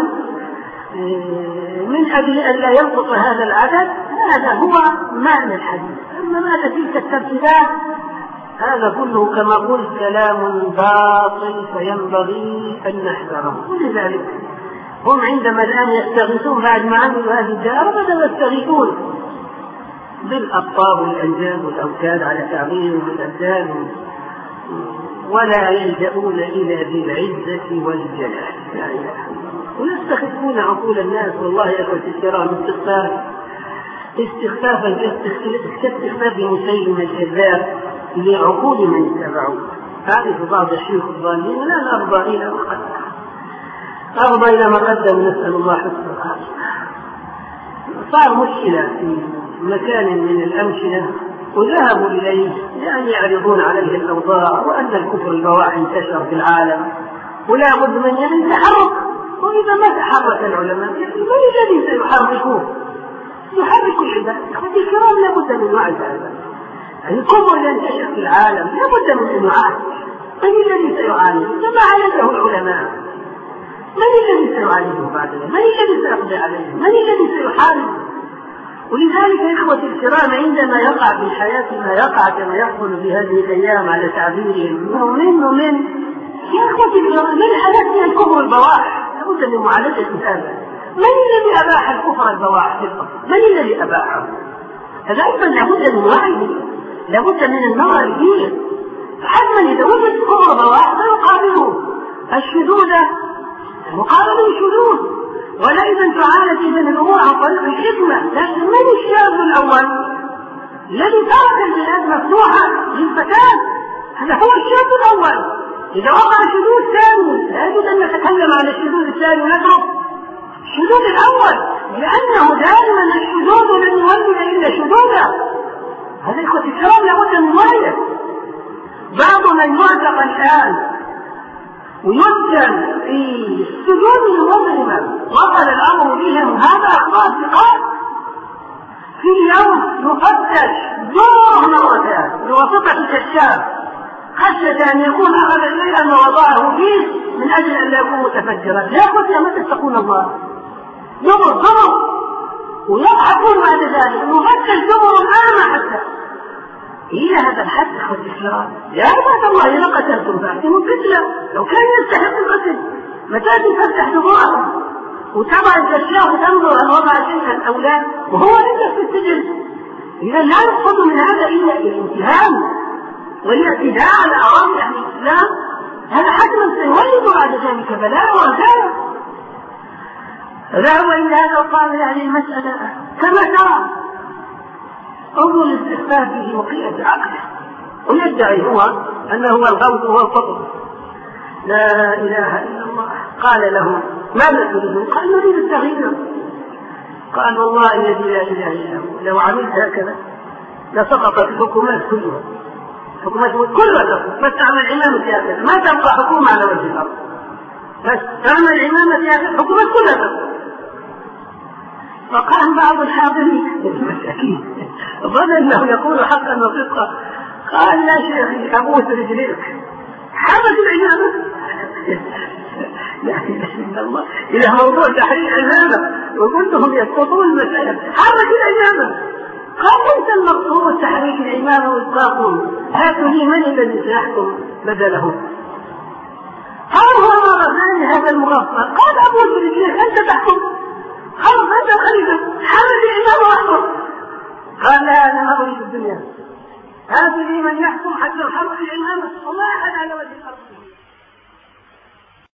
من أجل أن لا ينقص هذا العدد. هذا هو معنى الحديث. أما معنى تلك الترتيبات هذا كله كما قلت كلام باطل، فينبغي أن نحذره. ولذلك هم عندما الآن يستغيثون بعد ما عملوا هذه الدائرة بدأوا يستغيثون بالأبطاب والأنجاب والأوتاد على تعبير والأبدان، ولا يلجؤون إلى ذي العزة والجلال. لا إله إلا الله. ويستخفون عقول الناس. والله يا أخوة الكرام استخفاف استخفافا كاستخفاف مسيلم الكذاب لعقول من اتبعوه. هذه بعض الشيوخ الظالمين لا نرضى إلى ما قدم أرضى إلى ما قدم. نسأل الله حسن الخاتمة. صار مشكلة في مكان من الأمثلة وذهبوا إليه لأن يعرضون عليه الأوضاع، وأن الكفر البواح انتشر في العالم ولا بد من يتحرك. وإذا ما تحرك العلماء من الذي سيحركوه؟ يحرك العباد. أخوتي الكرام لا بد من وعي هذا. الكفر ينتشر في العالم لا بد من أن يعالج. من الذي سيعالج؟ كما عالجه العلماء. من الذي سيعالجه بعد ذلك؟ من الذي سيقضي عليه؟ من الذي سيحارب؟ ولذلك يا إخوة الكرام عندما يقع في الحياة ما يقع كما يحصل في هذه الأيام على تعبيرهم ومن ومن يا إخوة الكرام من حدث الكفر البواح لابد من معالجة هذا. من الذي أباح الكفر البواح في الأرض؟ من الذي أباحه؟ هذا أيضا لابد من وعي، لابد من النظر فيه. حتما إذا وجد كفر بواح فيقابله الشذوذ مقابل الشذوذ، ولا إذا تعالج إذن الأمور عن طريق الحكمة. لكن من الشاذ الأول الذي ترك البلاد مفتوحة للفتاة؟ هذا هو الشاذ الأول. إذا وقع شذوذ ثاني لا يجب أن نتكلم عن الشذوذ الثاني ونترك الشذوذ الأول، لأنه دائما الشذوذ لن يولد إلا شذوذا. هذا إخوة الكرام لابد من وعيه. بعض من يعتق الآن ويسجن في السجون المظلمة وصل الأمر بهم هذا أخبار ثقات. في اليوم يفتش زور مرتان بواسطة الكشاف خشية أن يكون أخذ شيئا ووضعه فيه من أجل أن لا يكون متفجرا. لا قلت يا متى تتقون الله. زمر زمر ويضحكون بعد ذلك يفتش زمر الآن حتى إلى هذا الحد. أخذ الإسلام يا عباد الله إذا قتلتم فأتموا القتلة. لو كان يستحق القتل متى تفتح دموعهم وتبع الكشاف وتنظر هل وضع شيئا أو لا وهو لسه في السجن. إذا لا يقصد من هذا إلا الامتهان والاعتداء على أوامر أهل الإسلام. هذا حتما سيولد بعد ذلك بلاء وأذى. ذهب إلى هذا وقال لأهل المسألة كما ترى انظر الاستخفاف به وقية عقله، ويدعي هو أنه هو الغوث وهو الفضل. لا إله إلا الله. قال له ماذا تريدون؟ قال نريد التغيير. قال والله الذي لا إله إلا هو لو عملت هكذا لسقطت الحكومات كلها. الحكومات كلها تسقط. بس تعمل عمامة هكذا ما تبقى حكومة على وجه الأرض. بس تعمل عمامة هكذا الحكومات كلها تسقط. فقام بعض الحاضرين المساكين ظن انه يقول حقا وصدقا. قال لا شيخ ابوس رجليك حبس العمامة. لا اله الا الله الى موضوع تحرير العمامه وكلهم يسقطون المساله. حرك العمامه، قال ليس المقصود تحريك العمامه واسقاطهم، هاتوا لي من الذي سيحكم بدله. قال هو مرة ثانية هذا المغفل، قال ابو الشيخ انت تحكم، خلص انت الخليفه، حرك العمامه واحكم. قال لا انا ما اريد الدنيا، هاتوا لي من يحكم حتى نحرك العمامه، وما احد على وجه الارض.